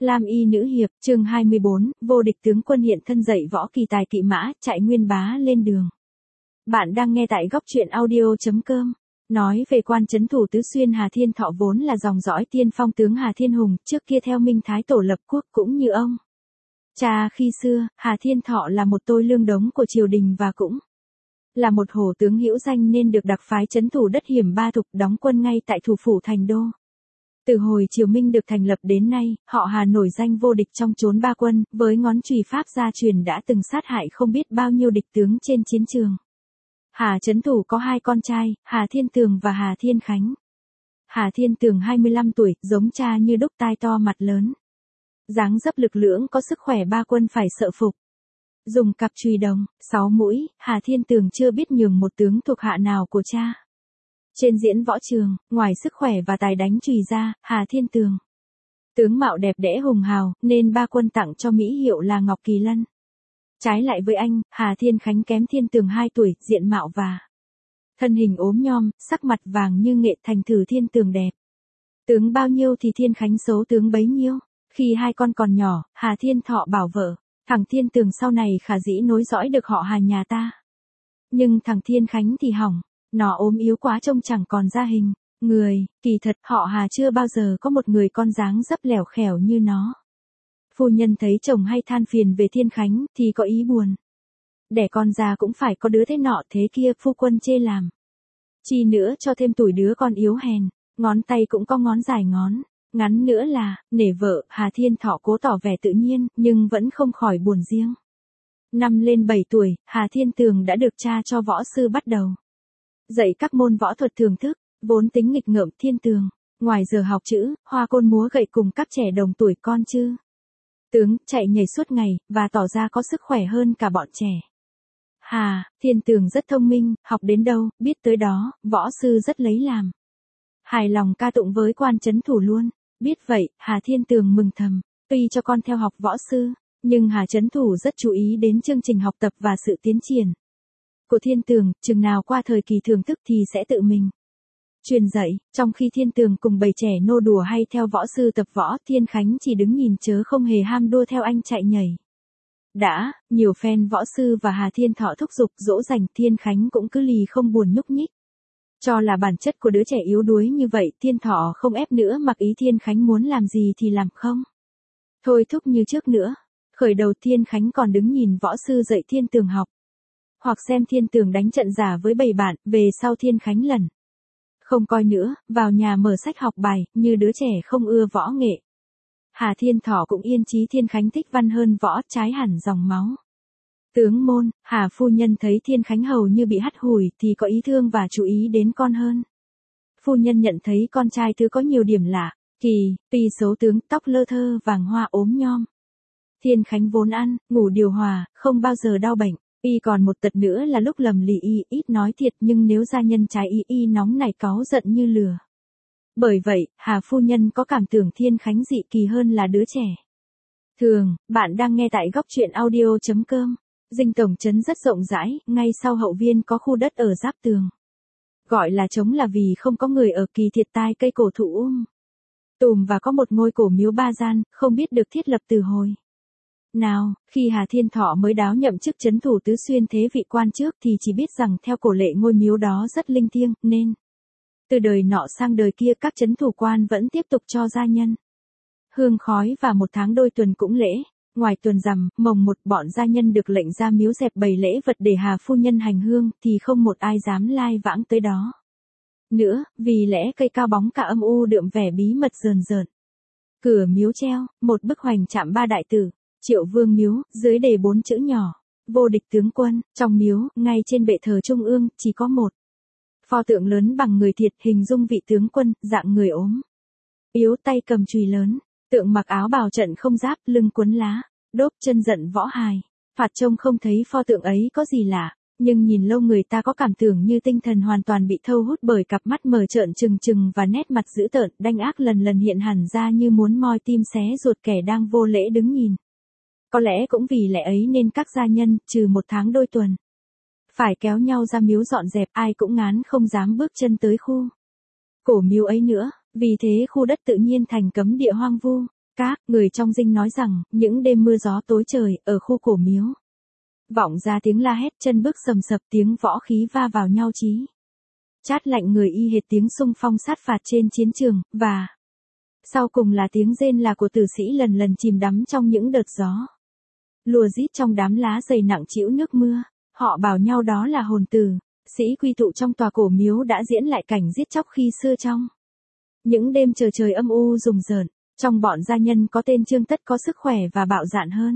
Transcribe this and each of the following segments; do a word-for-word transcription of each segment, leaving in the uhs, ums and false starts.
Lam y nữ hiệp, chương hai mươi bốn, vô địch tướng quân hiện thân dạy võ kỳ tài kỵ mã, chạy nguyên bá lên đường. Bạn đang nghe tại góc truyện audio.com. Nói về quan trấn thủ tứ xuyên Hà Thiên Thọ vốn là dòng dõi tiên phong tướng Hà Thiên Hùng, trước kia theo Minh Thái Tổ lập quốc cũng như ông. Cha khi xưa, Hà Thiên Thọ là một tôi lương đống của triều đình và cũng là một hổ tướng hữu danh nên được đặc phái trấn thủ đất hiểm ba thục đóng quân ngay tại thủ phủ thành đô. Từ hồi triều Minh được thành lập đến nay, họ Hà nổi danh vô địch trong chốn ba quân, với ngón chùy pháp gia truyền đã từng sát hại không biết bao nhiêu địch tướng trên chiến trường. Hà trấn thủ có hai con trai, Hà Thiên Tường và Hà Thiên Khánh. Hà Thiên Tường hai mươi lăm tuổi, giống cha như đúc, tai to mặt lớn. Dáng dấp lực lưỡng, có sức khỏe ba quân phải sợ phục. Dùng cặp chùy đồng, sáu mũi, Hà Thiên Tường chưa biết nhường một tướng thuộc hạ nào của cha. Trên diễn võ trường, ngoài sức khỏe và tài đánh chùy ra, Hà Thiên Tường tướng mạo đẹp đẽ hùng hào, nên ba quân tặng cho mỹ hiệu là Ngọc Kỳ Lân. Trái lại với anh, Hà Thiên Khánh kém Thiên Tường hai tuổi, diện mạo và thân hình ốm nhom, sắc mặt vàng như nghệ, thành thử Thiên Tường đẹp. Tướng bao nhiêu thì Thiên Khánh xấu tướng bấy nhiêu. Khi hai con còn nhỏ, Hà Thiên Thọ bảo vợ, thằng Thiên Tường sau này khả dĩ nối dõi được họ Hà nhà ta. Nhưng thằng Thiên Khánh thì hỏng. Nó ốm yếu quá trông chẳng còn ra hình người, kỳ thật họ Hà chưa bao giờ có một người con dáng dấp lẻo khẻo như nó. Phu nhân thấy chồng hay than phiền về Thiên Khánh thì có ý buồn. Đẻ con ra cũng phải có đứa thế nọ thế kia, phu quân chê làm. Chi nữa cho thêm tuổi đứa con yếu hèn, ngón tay cũng có ngón dài ngón, ngắn nữa là, nể vợ. Hà Thiên Thọ cố tỏ vẻ tự nhiên, nhưng vẫn không khỏi buồn riêng. Năm lên bảy tuổi, Hà Thiên Tường đã được cha cho võ sư bắt đầu dạy các môn võ thuật thưởng thức, vốn tính nghịch ngợm. Thiên Tường, ngoài giờ học chữ, hoa côn múa gậy cùng các trẻ đồng tuổi con chứ. Tướng, chạy nhảy suốt ngày, và tỏ ra có sức khỏe hơn cả bọn trẻ. Hà, Thiên Tường rất thông minh, học đến đâu, biết tới đó, võ sư rất lấy làm hài lòng ca tụng với quan trấn thủ luôn. Biết vậy, Hà Thiên Tường mừng thầm, tuy cho con theo học võ sư, nhưng Hà trấn thủ rất chú ý đến chương trình học tập và sự tiến triển của Thiên Tường, chừng nào qua thời kỳ thưởng thức thì sẽ tự mình truyền dạy. Trong khi Thiên Tường cùng bầy trẻ nô đùa hay theo võ sư tập võ, Thiên Khánh chỉ đứng nhìn chớ không hề ham đua theo anh chạy nhảy. Đã, nhiều phen võ sư và Hà Thiên Thọ thúc giục dỗ dành, Thiên Khánh cũng cứ lì không buồn nhúc nhích. Cho là bản chất của đứa trẻ yếu đuối như vậy, Thiên Thọ không ép nữa, mặc ý Thiên Khánh muốn làm gì thì làm, không thôi thúc như trước nữa. Khởi đầu Thiên Khánh còn đứng nhìn võ sư dạy Thiên Tường học, hoặc xem Thiên Tường đánh trận giả với bầy bạn. Về sau Thiên Khánh lần không coi nữa, vào nhà mở sách học bài, như đứa trẻ không ưa võ nghệ. Hà Thiên Thọ cũng yên chí Thiên Khánh thích văn hơn võ, trái hẳn dòng máu tướng môn. Hà phu nhân thấy Thiên Khánh hầu như bị hắt hủi thì có ý thương và chú ý đến con hơn. Phu nhân nhận thấy con trai thứ có nhiều điểm lạ, kỳ, pi xấu tướng, tóc lơ thơ vàng hoa, ốm nhom. Thiên Khánh vốn ăn, ngủ điều hòa, không bao giờ đau bệnh. Y còn một tật nữa là lúc lầm lì y ít nói thiệt, nhưng nếu gia nhân trái y y nóng nảy cáu giận như lửa. Bởi vậy, Hà phu nhân có cảm tưởng Thiên Khánh dị kỳ hơn là đứa trẻ thường. Bạn đang nghe tại góc truyện audio.com. Dinh tổng trấn rất rộng rãi, ngay sau hậu viên có khu đất ở giáp tường. Gọi là trống là vì không có người ở, kỳ thiệt tai cây cổ thụ um tùm và có một ngôi cổ miếu ba gian, không biết được thiết lập từ hồi nào. Khi Hà Thiên Thọ mới đáo nhậm chức trấn thủ tứ xuyên thế vị quan trước thì chỉ biết rằng theo cổ lệ ngôi miếu đó rất linh thiêng, nên từ đời nọ sang đời kia các trấn thủ quan vẫn tiếp tục cho gia nhân hương khói, và một tháng đôi tuần cũng lễ. Ngoài tuần rằm, mồng một, bọn gia nhân được lệnh ra miếu dẹp bày lễ vật để Hà phu nhân hành hương, thì không một ai dám lai vãng tới đó nữa, vì lẽ cây cao bóng cả âm u đượm vẻ bí mật rờn rợn. Cửa miếu treo một bức hoành trạm ba đại tử, Triệu Vương miếu, dưới đề bốn chữ nhỏ, vô địch tướng quân. Trong miếu, ngay trên bệ thờ trung ương, chỉ có một pho tượng lớn bằng người thiệt, hình dung vị tướng quân, dạng người ốm yếu, tay cầm chùy lớn. Tượng mặc áo bào trận không giáp, lưng quấn lá, đốp, chân giận võ hài. Phạt trông không thấy pho tượng ấy có gì lạ, nhưng nhìn lâu người ta có cảm tưởng như tinh thần hoàn toàn bị thâu hút bởi cặp mắt mở trợn trừng trừng và nét mặt dữ tợn, đanh ác lần lần hiện hẳn ra như muốn moi tim xé ruột kẻ đang vô lễ đứng nhìn. Có lẽ cũng vì lẽ ấy nên các gia nhân, trừ một tháng đôi tuần, phải kéo nhau ra miếu dọn dẹp, ai cũng ngán không dám bước chân tới khu cổ miếu ấy nữa. Vì thế khu đất tự nhiên thành cấm địa hoang vu. Các người trong dinh nói rằng, những đêm mưa gió tối trời, ở khu cổ miếu. Vọng ra tiếng la hét, chân bước sầm sập, tiếng võ khí va vào nhau chí. Chát lạnh người y hệt tiếng xung phong sát phạt trên chiến trường, và sau cùng là tiếng rên là của tử sĩ lần lần chìm đắm trong những đợt gió. Lùa rít trong đám lá dày nặng trĩu nước mưa, họ bảo nhau đó là hồn tử, sĩ quy tụ trong tòa cổ miếu đã diễn lại cảnh giết chóc khi xưa trong những đêm trời trời âm u rùng rợn. Trong bọn gia nhân có tên Trương Tất có sức khỏe và bạo dạn hơn.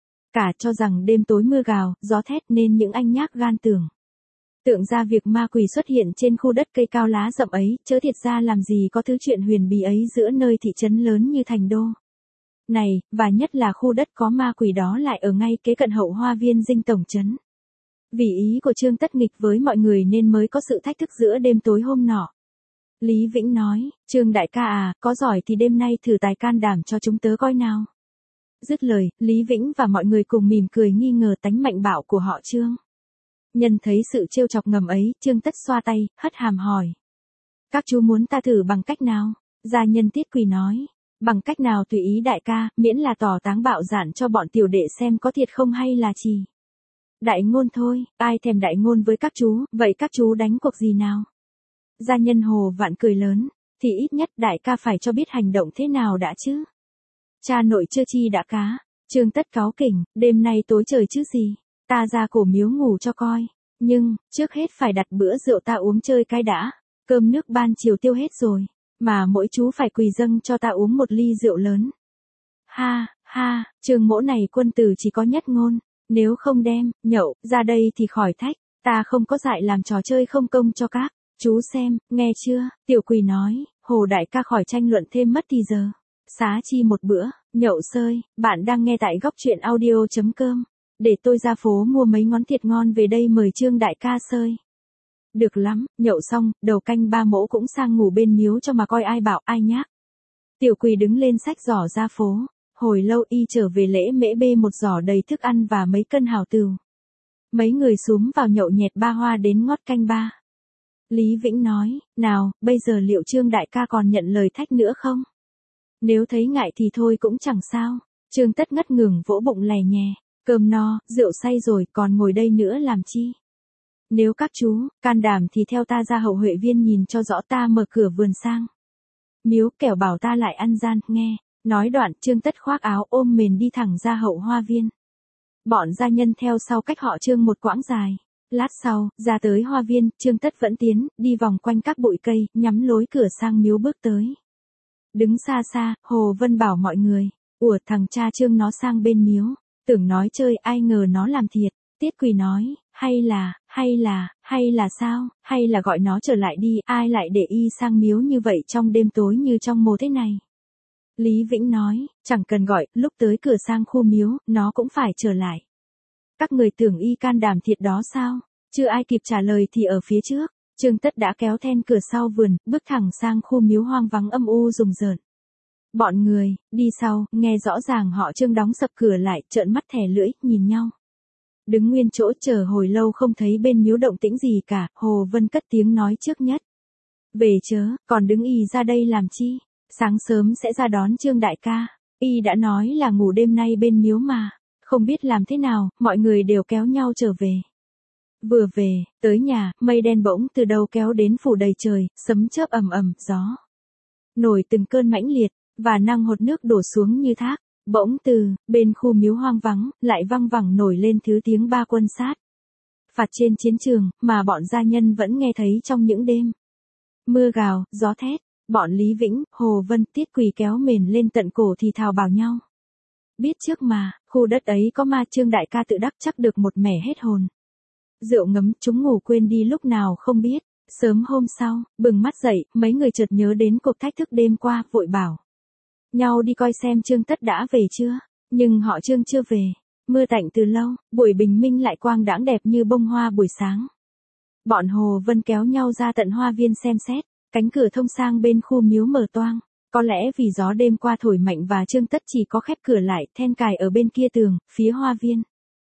Cả cho rằng đêm tối mưa gào, gió thét nên những anh nhác gan tưởng. Tượng ra việc ma quỷ xuất hiện trên khu đất cây cao lá rậm ấy, chớ thiệt ra làm gì có thứ chuyện huyền bí ấy giữa nơi thị trấn lớn như thành đô này, và nhất là khu đất có ma quỷ đó lại ở ngay kế cận hậu hoa viên dinh tổng trấn. Vì ý của Trương Tất nghịch với mọi người nên mới có sự thách thức giữa đêm tối hôm nọ. Lý Vĩnh nói, Trương đại ca à, có giỏi thì đêm nay thử tài can đảm cho chúng tớ coi nào. Dứt lời, Lý Vĩnh và mọi người cùng mỉm cười nghi ngờ tánh mạnh bạo của họ Trương. Nhân thấy sự trêu chọc ngầm ấy, Trương Tất xoa tay, hất hàm hỏi. Các chú muốn ta thử bằng cách nào? Gia nhân Tiết Quỳ nói, bằng cách nào tùy ý đại ca, miễn là tỏ táng bạo dạn cho bọn tiểu đệ xem có thiệt không hay là chỉ đại ngôn thôi, ai thèm đại ngôn với các chú, vậy các chú đánh cuộc gì nào? Gia nhân Hồ Vạn cười lớn, thì ít nhất đại ca phải cho biết hành động thế nào đã chứ. Cha nội chưa chi đã cá, Trương Tất cáu kỉnh, đêm nay tối trời chứ gì, ta ra cổ miếu ngủ cho coi, nhưng, trước hết phải đặt bữa rượu ta uống chơi cái đã, cơm nước ban chiều tiêu hết rồi, mà mỗi chú phải quỳ dâng cho ta uống một ly rượu lớn. Ha, ha, Trương mỗ này quân tử chỉ có nhất ngôn, nếu không đem, nhậu, ra đây thì khỏi thách, ta không có dại làm trò chơi không công cho các. Chú xem, nghe chưa, Tiểu Quỳ nói, Hồ đại ca khỏi tranh luận thêm mất thì giờ. Xá chi một bữa, nhậu sơi, bạn đang nghe tại góc truyện audio chấm com. Để tôi ra phố mua mấy ngón thịt ngon về đây mời Trương đại ca sơi. Được lắm, nhậu xong, đầu canh ba mỗ cũng sang ngủ bên miếu cho mà coi ai bảo ai nhác. Tiểu Quỳ đứng lên xách giỏ ra phố, hồi lâu y trở về lễ mễ bê một giỏ đầy thức ăn và mấy cân hào từu. Mấy người xuống vào nhậu nhẹt ba hoa đến ngót canh ba. Lý Vĩnh nói, nào, bây giờ liệu Trương đại ca còn nhận lời thách nữa không? Nếu thấy ngại thì thôi cũng chẳng sao. Trương Tất ngất ngừng vỗ bụng lè nhè, cơm no, rượu say rồi còn ngồi đây nữa làm chi? Nếu các chú, can đảm thì theo ta ra hậu Huệ Viên nhìn cho rõ ta mở cửa vườn sang miếu kẻo bảo ta lại ăn gian, nghe. Nói đoạn Trương Tất khoác áo ôm mền đi thẳng ra hậu hoa viên. Bọn gia nhân theo sau cách họ Trương một quãng dài. Lát sau, ra tới hoa viên, Trương Tất vẫn tiến, đi vòng quanh các bụi cây, nhắm lối cửa sang miếu bước tới. Đứng xa xa, Hồ Vân bảo mọi người, ủa thằng cha Trương nó sang bên miếu, tưởng nói chơi ai ngờ nó làm thiệt. Tiết Quỳ nói, hay là, hay là, hay là sao, hay là gọi nó trở lại đi, ai lại để y sang miếu như vậy trong đêm tối như trong mồ thế này. Lý Vĩnh nói, chẳng cần gọi, lúc tới cửa sang khu miếu, nó cũng phải trở lại. Các người tưởng y can đảm thiệt đó sao? Chưa ai kịp trả lời thì ở phía trước, Trương Tất đã kéo then cửa sau vườn, bước thẳng sang khu miếu hoang vắng âm u rùng rợn. Bọn người, đi sau, nghe rõ ràng họ Trương đóng sập cửa lại, trợn mắt thè lưỡi, nhìn nhau. Đứng nguyên chỗ chờ hồi lâu không thấy bên miếu động tĩnh gì cả, Hồ Vân cất tiếng nói trước nhất. Về chớ, còn đứng y ra đây làm chi? Sáng sớm sẽ ra đón Trương đại ca, y đã nói là ngủ đêm nay bên miếu mà. Không biết làm thế nào, mọi người đều kéo nhau trở về. Vừa về, tới nhà, mây đen bỗng từ đâu kéo đến phủ đầy trời, sấm chớp ầm ầm, gió nổi từng cơn mãnh liệt, và năng hột nước đổ xuống như thác. Bỗng từ bên khu miếu hoang vắng, lại văng vẳng nổi lên thứ tiếng ba quân sát phạt trên chiến trường, mà bọn gia nhân vẫn nghe thấy trong những đêm mưa gào, gió thét. Bọn Lý Vĩnh, Hồ Vân, Tiết Quỳ kéo mền lên tận cổ thì thào bảo nhau. Biết trước mà, khu đất ấy có ma, Trương đại ca tự đắc chắc được một mẻ hết hồn. Rượu ngấm, chúng ngủ quên đi lúc nào không biết. Sớm hôm sau, bừng mắt dậy, mấy người chợt nhớ đến cuộc thách thức đêm qua, vội bảo nhau đi coi xem Trương Tất đã về chưa. Nhưng họ Trương chưa về. Mưa tạnh từ lâu, buổi bình minh lại quang đãng đẹp như bông hoa buổi sáng. Bọn Hồ Vân kéo nhau ra tận hoa viên xem xét, cánh cửa thông sang bên khu miếu mở toang. Có lẽ vì gió đêm qua thổi mạnh và Trương Tất chỉ có khép cửa lại, then cài ở bên kia tường, phía hoa viên.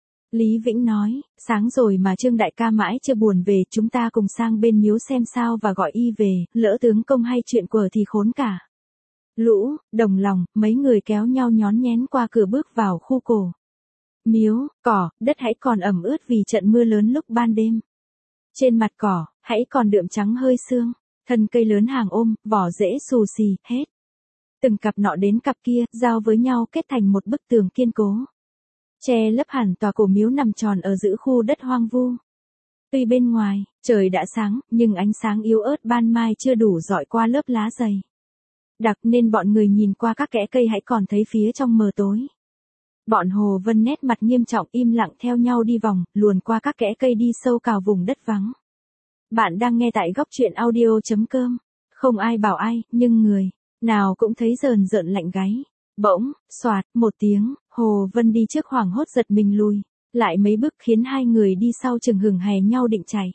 Lý Vĩnh nói, sáng rồi mà Trương đại ca mãi chưa buồn về, chúng ta cùng sang bên miếu xem sao và gọi y về, lỡ tướng công hay chuyện quở thì khốn cả. Lũ, đồng lòng, mấy người kéo nhau nhón nhén qua cửa bước vào khu cổ miếu, cỏ, đất hãy còn ẩm ướt vì trận mưa lớn lúc ban đêm. Trên mặt cỏ, hãy còn đượm trắng hơi sương, thân cây lớn hàng ôm, vỏ rễ xù xì, hết. Từng cặp nọ đến cặp kia, giao với nhau kết thành một bức tường kiên cố. Che lấp hẳn tòa cổ miếu nằm tròn ở giữa khu đất hoang vu. Tuy bên ngoài, trời đã sáng, nhưng ánh sáng yếu ớt ban mai chưa đủ rọi qua lớp lá dày đặc nên bọn người nhìn qua các kẽ cây hãy còn thấy phía trong mờ tối. Bọn Hồ Vân nét mặt nghiêm trọng im lặng theo nhau đi vòng, luồn qua các kẽ cây đi sâu vào vùng đất vắng. Bạn đang nghe tại góc truyện audio.com. Không ai bảo ai, nhưng người nào cũng thấy rờn rợn lạnh gáy. Bỗng, xoạt, một tiếng, Hồ Vân đi trước hoảng hốt giật mình lùi lại mấy bước khiến hai người đi sau chừng hừng hè nhau định chạy.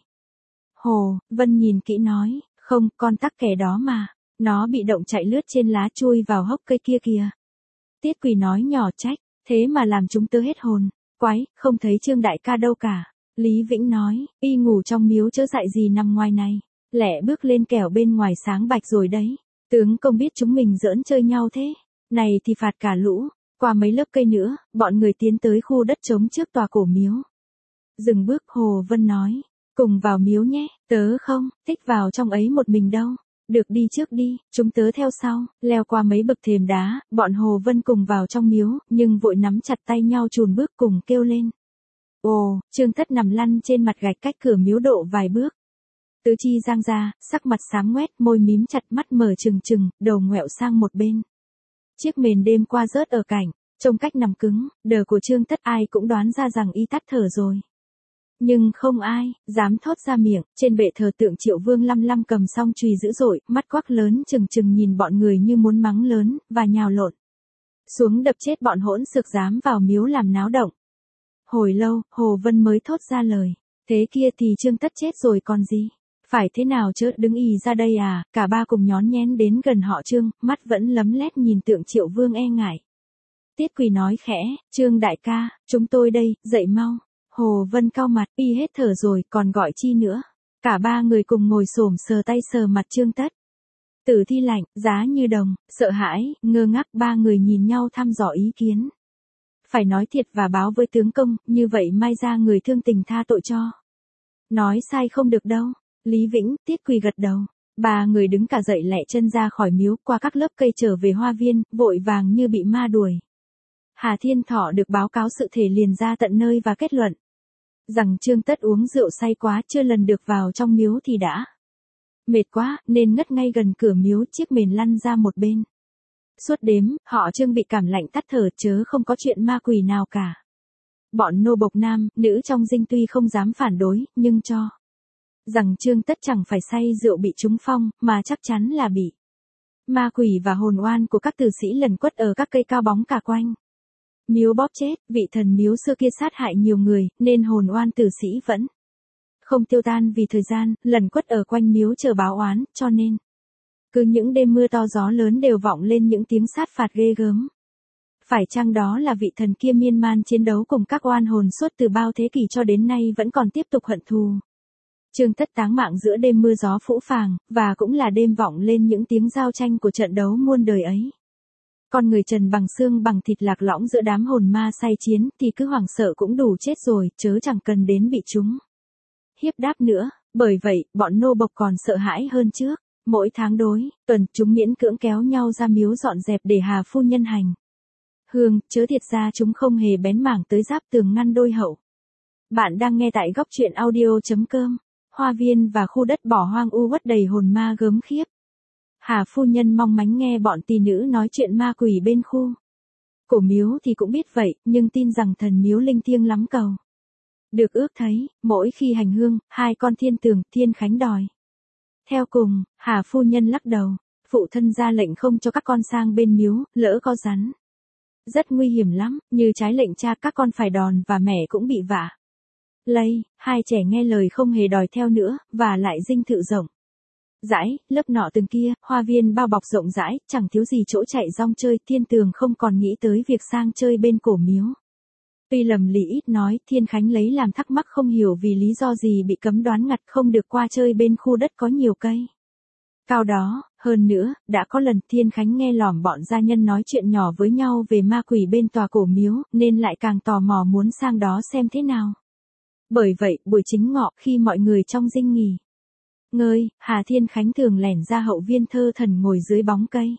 Hồ Vân nhìn kỹ nói, không, con tắc kè đó mà, nó bị động chạy lướt trên lá chui vào hốc cây kia kìa. Tiết Quỳ nói nhỏ trách, thế mà làm chúng tớ hết hồn, quái, không thấy Trương đại ca đâu cả. Lý Vĩnh nói, y ngủ trong miếu chớ dại gì nằm ngoài này, lẹ bước lên kẻo bên ngoài sáng bạch rồi đấy. Tướng công biết chúng mình giỡn chơi nhau thế, này thì phạt cả lũ. Qua mấy lớp cây nữa, bọn người tiến tới khu đất trống trước tòa cổ miếu. Dừng bước Hồ Vân nói, cùng vào miếu nhé, tớ không thích vào trong ấy một mình đâu. Được đi trước đi, chúng tớ theo sau. Leo qua mấy bậc thềm đá, bọn Hồ Vân cùng vào trong miếu, nhưng vội nắm chặt tay nhau chùn bước cùng kêu lên. Ồ, Trương Thất nằm lăn trên mặt gạch cách cửa miếu độ vài bước. Tứ chi giang ra, sắc mặt xám ngoét, môi mím chặt, mắt mở trừng trừng, đầu ngoẹo sang một bên. Chiếc mền đêm qua rớt ở cạnh, trông cách nằm cứng, đờ của Trương Thất ai cũng đoán ra rằng y tắt thở rồi. Nhưng không ai dám thốt ra miệng. Trên bệ thờ tượng Triệu Vương lăm lăm cầm song chùy dữ dội, mắt quắc lớn trừng trừng nhìn bọn người như muốn mắng lớn, và nhào lộn xuống đập chết bọn hỗn xược dám vào miếu làm náo động. Hồi lâu, Hồ Vân mới thốt ra lời, thế kia thì Trương Thất chết rồi còn gì? Phải thế nào chứ, đứng ì ra đây à? Cả ba cùng nhón nhén đến gần họ Trương, mắt vẫn lấm lét nhìn tượng Triệu Vương e ngại. Tiết Quỳ nói khẽ, Trương đại ca, chúng tôi đây, dậy mau. Hồ Vân cau mặt, y hết thở rồi, còn gọi chi nữa. Cả ba người cùng ngồi xổm sờ tay sờ mặt Trương Tất. Tử Thi lạnh, giá như đồng, sợ hãi, ngơ ngác, ba người nhìn nhau thăm dò ý kiến. Phải nói thiệt và báo với tướng công, như vậy mai ra người thương tình tha tội cho. Nói sai không được đâu. Lý Vĩnh, Tiết Quỳ gật đầu. Ba người đứng cả dậy lẹ chân ra khỏi miếu, qua các lớp cây trở về hoa viên, vội vàng như bị ma đuổi. Hà Thiên Thọ được báo cáo sự thể liền ra tận nơi và kết luận rằng Trương Tất uống rượu say quá, chưa lần được vào trong miếu thì đã mệt quá, nên ngất ngay gần cửa miếu, chiếc mền lăn ra một bên. Suốt đêm, họ Trương bị cảm lạnh tắt thở, chớ không có chuyện ma quỷ nào cả. Bọn nô bộc nam, nữ trong dinh tuy không dám phản đối, nhưng cho rằng Trương Tất chẳng phải say rượu bị trúng phong, mà chắc chắn là bị ma quỷ và hồn oan của các tử sĩ lần quất ở các cây cao bóng cả quanh miếu bóp chết. Vị thần miếu xưa kia sát hại nhiều người, nên hồn oan tử sĩ vẫn không tiêu tan vì thời gian lần quất ở quanh miếu chờ báo oán, cho nên cứ những đêm mưa to gió lớn đều vọng lên những tiếng sát phạt ghê gớm. Phải chăng đó là vị thần kia miên man chiến đấu cùng các oan hồn suốt từ bao thế kỷ cho đến nay vẫn còn tiếp tục hận thù? Trương Tất táng mạng giữa đêm mưa gió phũ phàng, và cũng là đêm vọng lên những tiếng giao tranh của trận đấu muôn đời ấy. Con người trần bằng xương bằng thịt lạc lõng giữa đám hồn ma say chiến thì cứ hoảng sợ cũng đủ chết rồi, chớ chẳng cần đến bị chúng hiếp đáp nữa. Bởi vậy, bọn nô bộc còn sợ hãi hơn trước. Mỗi tháng đối tuần, chúng miễn cưỡng kéo nhau ra miếu dọn dẹp để Hà phu nhân hành hương, chớ thiệt ra chúng không hề bén mảng tới giáp tường ngăn đôi hậu. Bạn đang nghe tại góc truyện audio.com. Hoa viên và khu đất bỏ hoang u uất đầy hồn ma gớm khiếp. Hà phu nhân mong mánh nghe bọn tỳ nữ nói chuyện ma quỷ bên khu cổ miếu thì cũng biết vậy, nhưng tin rằng thần miếu linh thiêng lắm cầu. Được ước thấy, mỗi khi hành hương, hai con thiên tường, thiên khánh đòi theo cùng. Hà phu nhân lắc đầu, phụ thân ra lệnh không cho các con sang bên miếu, lỡ có rắn rất nguy hiểm lắm, như trái lệnh cha các con phải đòn và mẹ cũng bị vạ lây. Hai trẻ nghe lời không hề đòi theo nữa, và lại dinh thự rộng rãi, lớp nọ từng kia, hoa viên bao bọc rộng rãi, chẳng thiếu gì chỗ chạy rong chơi. Thiên tường không còn nghĩ tới việc sang chơi bên cổ miếu. Tuy lầm lì ít nói, Thiên Khánh lấy làm thắc mắc không hiểu vì lý do gì bị cấm đoán ngặt không được qua chơi bên khu đất có nhiều cây cao đó. Hơn nữa, đã có lần Thiên Khánh nghe lỏm bọn gia nhân nói chuyện nhỏ với nhau về ma quỷ bên tòa cổ miếu, nên lại càng tò mò muốn sang đó xem thế nào. Bởi vậy, buổi chính ngọ, khi mọi người trong dinh nghỉ ngơi, Hà Thiên Khánh thường lẻn ra hậu viên thơ thần ngồi dưới bóng cây.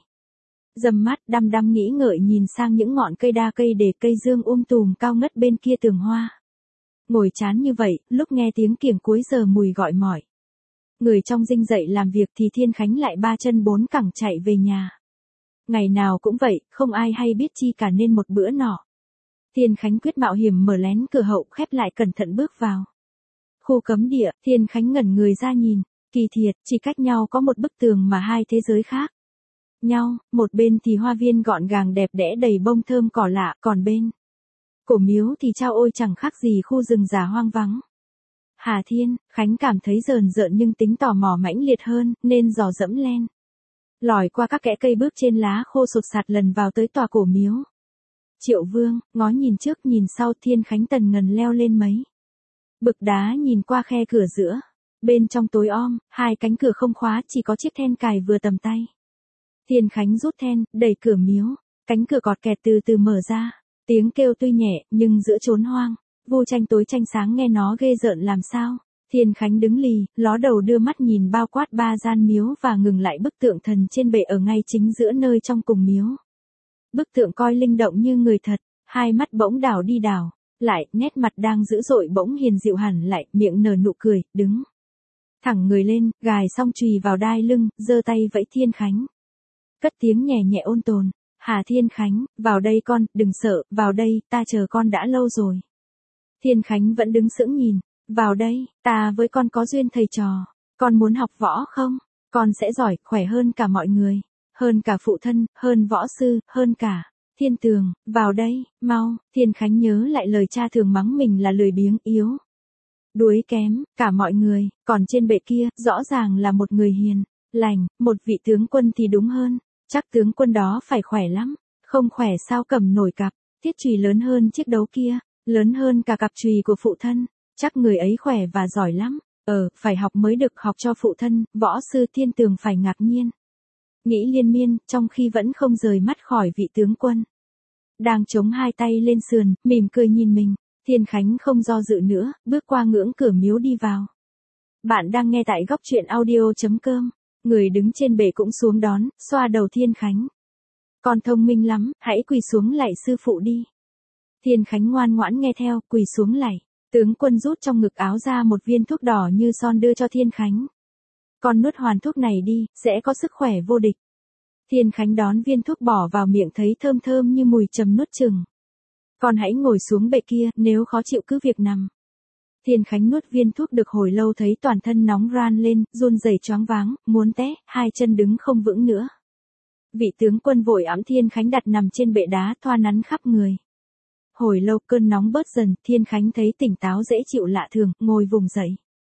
Dầm mắt đăm đăm nghĩ ngợi nhìn sang những ngọn cây đa cây để cây dương um tùm cao ngất bên kia tường hoa. Ngồi chán như vậy, lúc nghe tiếng kiểng cuối giờ mùi gọi mỏi. Người trong dinh dậy làm việc thì Thiên Khánh lại ba chân bốn cẳng chạy về nhà. Ngày nào cũng vậy, không ai hay biết chi cả nên một bữa nọ. Thiên Khánh quyết mạo hiểm mở lén cửa hậu khép lại cẩn thận bước vào. Khu cấm địa, Thiên Khánh ngẩn người ra nhìn, kỳ thiệt, chỉ cách nhau có một bức tường mà hai thế giới khác nhau, một bên thì hoa viên gọn gàng đẹp đẽ đầy bông thơm cỏ lạ, còn bên cổ miếu thì chao ôi chẳng khác gì khu rừng già hoang vắng. Hà Thiên Khánh cảm thấy rờn rợn nhưng tính tò mò mãnh liệt hơn, nên dò dẫm len lỏi qua các kẽ cây bước trên lá khô sột sạt lần vào tới tòa cổ miếu. Triệu Vương, ngó nhìn trước nhìn sau, Thiên Khánh tần ngần leo lên mấy bậc đá nhìn qua khe cửa giữa. Bên trong tối om, hai cánh cửa không khóa, chỉ có chiếc then cài vừa tầm tay. Thiên Khánh rút then, đẩy cửa miếu, cánh cửa cọt kẹt từ từ mở ra. Tiếng kêu tuy nhẹ, nhưng giữa chốn hoang, vu tranh tối tranh sáng nghe nó ghê rợn làm sao. Thiên Khánh đứng lì, ló đầu đưa mắt nhìn bao quát ba gian miếu và ngừng lại bức tượng thần trên bệ ở ngay chính giữa nơi trong cùng miếu. Bức tượng coi linh động như người thật, hai mắt bỗng đảo đi đảo lại, nét mặt đang dữ dội bỗng hiền dịu hẳn lại, miệng nở nụ cười, đứng thẳng người lên, gài xong chùy vào đai lưng, giơ tay vẫy Thiên Khánh. Cất tiếng nhẹ nhẹ ôn tồn, Hà Thiên Khánh, vào đây con, đừng sợ, vào đây, ta chờ con đã lâu rồi. Thiên Khánh vẫn đứng sững nhìn, vào đây, ta với con có duyên thầy trò, con muốn học võ không? Con sẽ giỏi, khỏe hơn cả mọi người, hơn cả phụ thân, hơn võ sư, hơn cả Thiên Tường, vào đây, mau. Thiên Khánh nhớ lại lời cha thường mắng mình là lười biếng, yếu đuối kém, cả mọi người, còn trên bệ kia, rõ ràng là một người hiền lành, một vị tướng quân thì đúng hơn, chắc tướng quân đó phải khỏe lắm, không khỏe sao cầm nổi cặp thiết chùy lớn hơn chiếc đấu kia, lớn hơn cả cặp chùy của phụ thân, chắc người ấy khỏe và giỏi lắm, ờ, phải học mới được, học cho phụ thân. Võ sư Thiên Tường phải ngạc nhiên, nghĩ liên miên, trong khi vẫn không rời mắt khỏi vị tướng quân đang chống hai tay lên sườn, mỉm cười nhìn mình. Thiên Khánh không do dự nữa, bước qua ngưỡng cửa miếu đi vào. Bạn đang nghe tại góc truyện audio chấm com. Người đứng trên bệ cũng xuống đón, xoa đầu Thiên Khánh. Con thông minh lắm, hãy quỳ xuống lạy sư phụ đi. Thiên Khánh ngoan ngoãn nghe theo, quỳ xuống lạy. Tướng quân rút trong ngực áo ra một viên thuốc đỏ như son đưa cho Thiên Khánh. Con nuốt hoàn thuốc này đi, sẽ có sức khỏe vô địch. Thiên Khánh đón viên thuốc bỏ vào miệng thấy thơm thơm như mùi trầm nuốt chừng. Con hãy ngồi xuống bệ kia, nếu khó chịu cứ việc nằm. Thiên Khánh nuốt viên thuốc được hồi lâu thấy toàn thân nóng ran lên, run rẩy choáng váng, muốn té, hai chân đứng không vững nữa. Vị tướng quân vội ẵm Thiên Khánh đặt nằm trên bệ đá thoa nắn khắp người. Hồi lâu cơn nóng bớt dần, Thiên Khánh thấy tỉnh táo dễ chịu lạ thường, ngồi vùng dậy.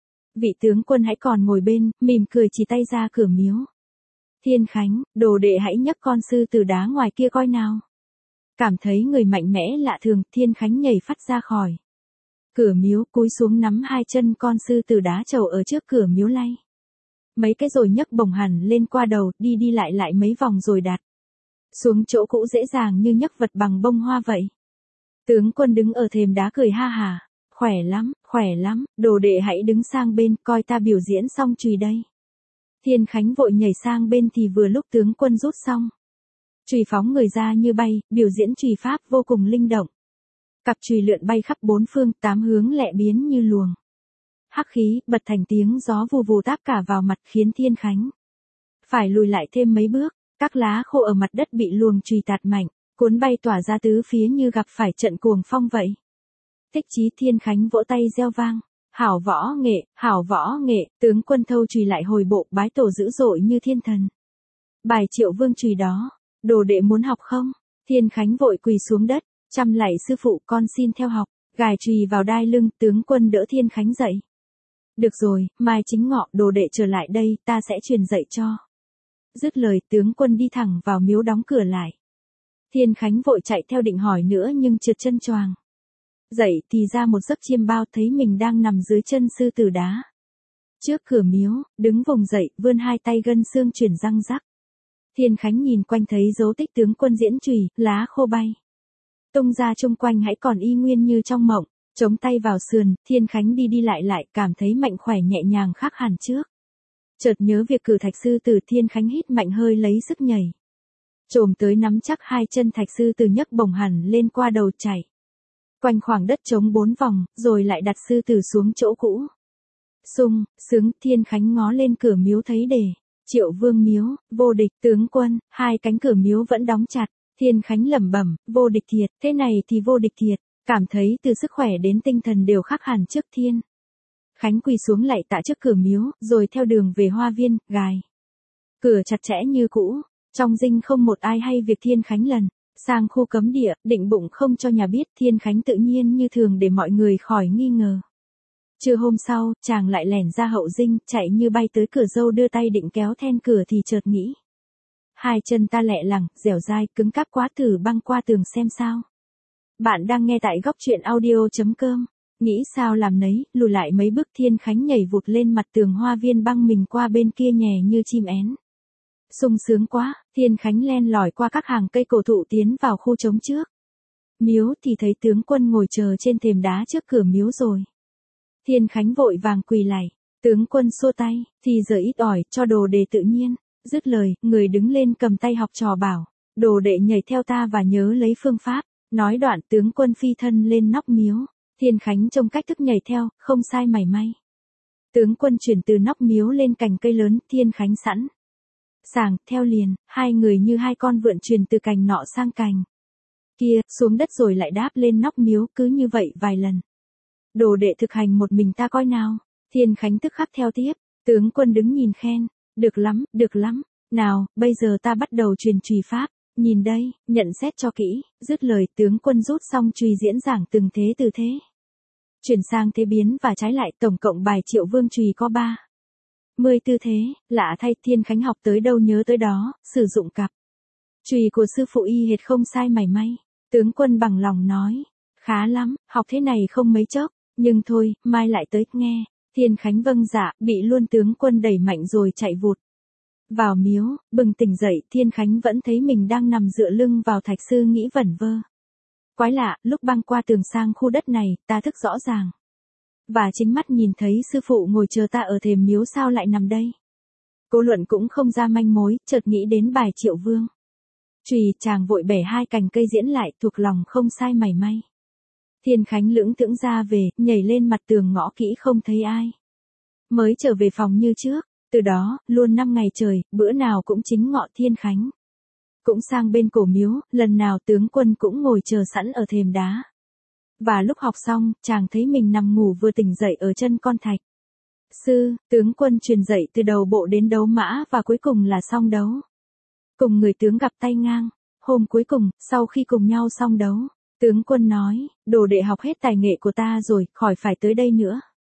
Vị tướng quân hãy còn ngồi bên, mỉm cười chỉ tay ra cửa miếu. Thiên Khánh, đồ đệ hãy nhấc con sư tử đá ngoài kia coi nào. Cảm thấy người mạnh mẽ lạ thường, Thiên Khánh nhảy phát ra khỏi cửa miếu, cúi xuống nắm hai chân con sư tử đá trầu ở trước cửa miếu lay mấy cái rồi nhấc bổng hẳn lên qua đầu, đi đi lại lại mấy vòng rồi đặt xuống chỗ cũ dễ dàng như nhấc vật bằng bông hoa vậy. Tướng quân đứng ở thềm đá cười ha hả, khỏe lắm, khỏe lắm, đồ đệ hãy đứng sang bên, coi ta biểu diễn xong chùy đây. Thiên Khánh vội nhảy sang bên thì vừa lúc tướng quân rút xong chùy phóng người ra như bay, biểu diễn chùy pháp vô cùng linh động. Cặp chùy lượn bay khắp bốn phương, tám hướng lẹ biến như luồng hắc khí, bật thành tiếng gió vù vù táp cả vào mặt, khiến Thiên Khánh phải lùi lại thêm mấy bước. Các lá khô ở mặt đất bị luồng chùy tạt mạnh, cuốn bay tỏa ra tứ phía như gặp phải trận cuồng phong vậy. Thích chí, Thiên Khánh vỗ tay reo vang. Hảo võ nghệ, hảo võ nghệ, tướng quân thâu chùy lại hồi bộ, bái tổ dữ dội như thiên thần. Bài Triệu Vương chùy đó, đồ đệ muốn học không? Thiên Khánh vội quỳ xuống đất, chăm lạy sư phụ, con xin theo học. Gài chùy vào đai lưng, tướng quân đỡ Thiên Khánh dậy. Được rồi, mai chính ngọ, đồ đệ trở lại đây, ta sẽ truyền dạy cho. Dứt lời, tướng quân đi thẳng vào miếu đóng cửa lại. Thiên Khánh vội chạy theo định hỏi nữa nhưng trượt chân choàng dậy thì ra một giấc chiêm bao, thấy mình đang nằm dưới chân sư tử đá. Trước cửa miếu, đứng vùng dậy, vươn hai tay gân xương chuyển răng rắc. Thiên Khánh nhìn quanh thấy dấu tích tướng quân diễn chùy, lá khô bay. Tung ra chung quanh hãy còn y nguyên như trong mộng, chống tay vào sườn, Thiên Khánh đi đi lại lại, cảm thấy mạnh khỏe nhẹ nhàng khác hẳn trước. Chợt nhớ việc cử Thạch Sư Tử, Thiên Khánh hít mạnh hơi lấy sức nhảy. Trồm tới nắm chắc hai chân Thạch Sư Tử nhấc bổng hẳn lên qua đầu chạy. Quanh khoảng đất trống bốn vòng, rồi lại đặt Sư Tử xuống chỗ cũ. Sung, sướng, Thiên Khánh ngó lên cửa miếu thấy đề, Triệu Vương miếu, vô địch, tướng quân, hai cánh cửa miếu vẫn đóng chặt. Thiên Khánh lẩm bẩm, vô địch thiệt, thế này thì vô địch thiệt, cảm thấy từ sức khỏe đến tinh thần đều khác hẳn trước Thiên Khánh quỳ xuống lạy tạ trước cửa miếu, rồi theo đường về hoa viên, gài. Cửa chặt chẽ như cũ, trong dinh không một ai hay việc Thiên Khánh lần sang khu cấm địa, định bụng không cho nhà biết, Thiên Khánh tự nhiên như thường để mọi người khỏi nghi ngờ. Trưa hôm sau, chàng lại lẻn ra hậu dinh, chạy như bay tới cửa dâu đưa tay định kéo then cửa thì chợt nghĩ. Hai chân ta lẹ lẳng, dẻo dai, cứng cáp quá, thử băng qua tường xem sao. Bạn đang nghe tại góc truyện audio chấm com. Nghĩ sao làm nấy, lùi lại mấy bước, Thiên Khánh nhảy vụt lên mặt tường hoa viên, băng mình qua bên kia nhè như chim én. Sung sướng quá, Thiên Khánh len lỏi qua các hàng cây cổ thụ tiến vào khu trống trước miếu thì thấy tướng quân ngồi chờ trên thềm đá trước cửa miếu rồi. Thiên Khánh vội vàng quỳ lạy, tướng quân xua tay, thì giờ ít ỏi, cho đồ đệ tự nhiên. Dứt lời, người đứng lên cầm tay học trò bảo, đồ đệ nhảy theo ta và nhớ lấy phương pháp. Nói đoạn tướng quân phi thân lên nóc miếu. Thiên Khánh trông cách thức nhảy theo, không sai mảy may. Tướng quân chuyển từ nóc miếu lên cành cây lớn, Thiên Khánh sẵn sàng, theo liền, hai người như hai con vượn truyền từ cành nọ sang cành kia, xuống đất rồi lại đáp lên nóc miếu, cứ như vậy vài lần. Đồ đệ thực hành một mình ta coi nào. Thiên Khánh tức khắc theo tiếp, tướng quân đứng nhìn khen, được lắm, được lắm, nào, bây giờ ta bắt đầu truyền chùy pháp, nhìn đây, nhận xét cho kỹ. Dứt lời tướng quân rút xong chùy diễn giảng từng thế từ thế. Chuyển sang thế biến và trái lại, tổng cộng bài Triệu Vương chùy có ba mươi tư thế, lạ thay Thiên Khánh học tới đâu nhớ tới đó, sử dụng cặp chùy của sư phụ y hệt không sai mảy may. Tướng quân bằng lòng nói, khá lắm, học thế này không mấy chốc, nhưng thôi, mai lại tới, nghe. Thiên Khánh vâng dạ, bị luôn tướng quân đẩy mạnh rồi chạy vụt vào miếu. Bừng tỉnh dậy, Thiên Khánh vẫn thấy mình đang nằm dựa lưng vào thạch sư, nghĩ vẩn vơ. Quái lạ, lúc băng qua tường sang khu đất này, ta thức rõ ràng. Và chính mắt nhìn thấy sư phụ ngồi chờ ta ở thềm miếu, sao lại nằm đây? Cố luận cũng không ra manh mối, chợt nghĩ đến bài Triệu Vương chùy, chàng vội bẻ hai cành cây diễn lại, thuộc lòng không sai mảy may. Thiên Khánh lưỡng thững ra về, nhảy lên mặt tường ngõ kỹ không thấy ai. Mới trở về phòng như trước, từ đó, luôn năm ngày trời, bữa nào cũng chính ngọ Thiên Khánh cũng sang bên cổ miếu, lần nào tướng quân cũng ngồi chờ sẵn ở thềm đá. Và lúc học xong, chàng thấy mình nằm ngủ vừa tỉnh dậy ở chân con thạch sư. Tướng quân truyền dạy từ đầu bộ đến đấu mã và cuối cùng là xong đấu. Cùng người tướng gặp tay ngang. Hôm cuối cùng, sau khi cùng nhau xong đấu, tướng quân nói, đồ đệ học hết tài nghệ của ta rồi, khỏi phải tới đây nữa.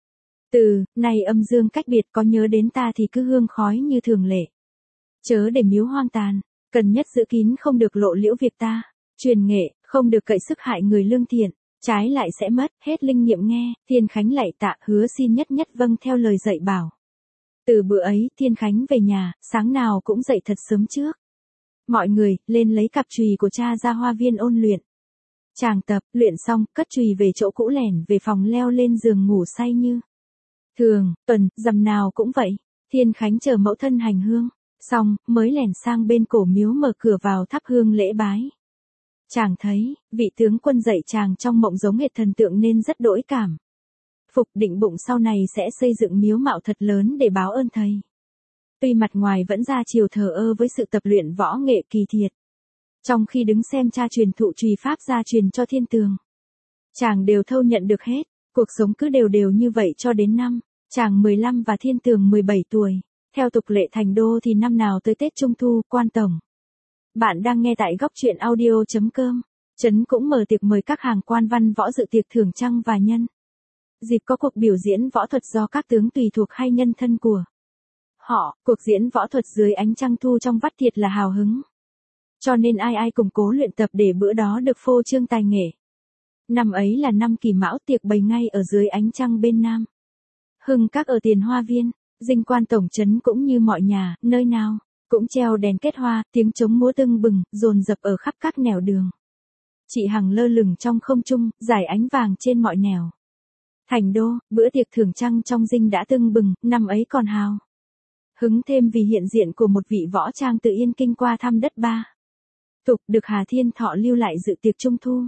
Từ này âm dương cách biệt, có nhớ đến ta thì cứ hương khói như thường lệ. Chớ để miếu hoang tàn, cần nhất giữ kín, không được lộ liễu việc ta. Truyền nghệ, không được cậy sức hại người lương thiện, trái lại sẽ mất hết linh nghiệm nghe. Thiên Khánh lạy tạ, hứa xin nhất nhất vâng theo lời dạy bảo. Từ bữa ấy, Thiên Khánh về nhà, sáng nào cũng dậy thật sớm trước mọi người, lên lấy cặp chùy của cha ra hoa viên ôn luyện. Chàng tập, luyện xong, cất chùy về chỗ cũ, lẻn về phòng, leo lên giường ngủ say như thường. Tuần, rằm nào cũng vậy. Thiên Khánh chờ mẫu thân hành hương xong, mới lẻn sang bên cổ miếu, mở cửa vào thắp hương lễ bái. Chàng thấy, vị tướng quân dạy chàng trong mộng giống hệt thần tượng nên rất đỗi cảm phục, định bụng sau này sẽ xây dựng miếu mạo thật lớn để báo ơn thầy. Tuy mặt ngoài vẫn ra chiều thờ ơ với sự tập luyện võ nghệ kỳ thiệt, trong khi đứng xem cha truyền thụ chùy pháp gia truyền cho Thiên Tường, chàng đều thâu nhận được hết. Cuộc sống cứ đều đều như vậy cho đến năm chàng mười lăm và Thiên Tường mười bảy tuổi. Theo tục lệ thành đô thì năm nào tới Tết Trung Thu, quan tổng. Bạn đang nghe tại góc truyện audio chấm com. Trấn cũng mở tiệc mời các hàng quan văn võ dự tiệc thưởng trăng và nhân dịp có cuộc biểu diễn võ thuật do các tướng tùy thuộc hay nhân thân của họ. Cuộc diễn võ thuật dưới ánh trăng thu trong vắt thiệt là hào hứng, cho nên ai ai cùng cố luyện tập để bữa đó được phô trương tài nghệ. Năm ấy là năm Kỷ Mão, tiệc bày ngay ở dưới ánh trăng bên Nam Hưng Các ở Tiền Hoa Viên, Dinh Quan tổng trấn cũng như mọi nhà, nơi nào cũng treo đèn kết hoa, tiếng trống múa tưng bừng, dồn dập ở khắp các nẻo đường. Chị Hằng lơ lửng trong không trung, rải ánh vàng trên mọi nẻo. Thành đô, bữa tiệc thưởng trăng trong dinh đã tưng bừng, năm ấy còn hào hứng thêm vì hiện diện của một vị võ trang từ Yên Kinh qua thăm đất Ba Tục, được Hà Thiên Thọ lưu lại dự tiệc trung thu.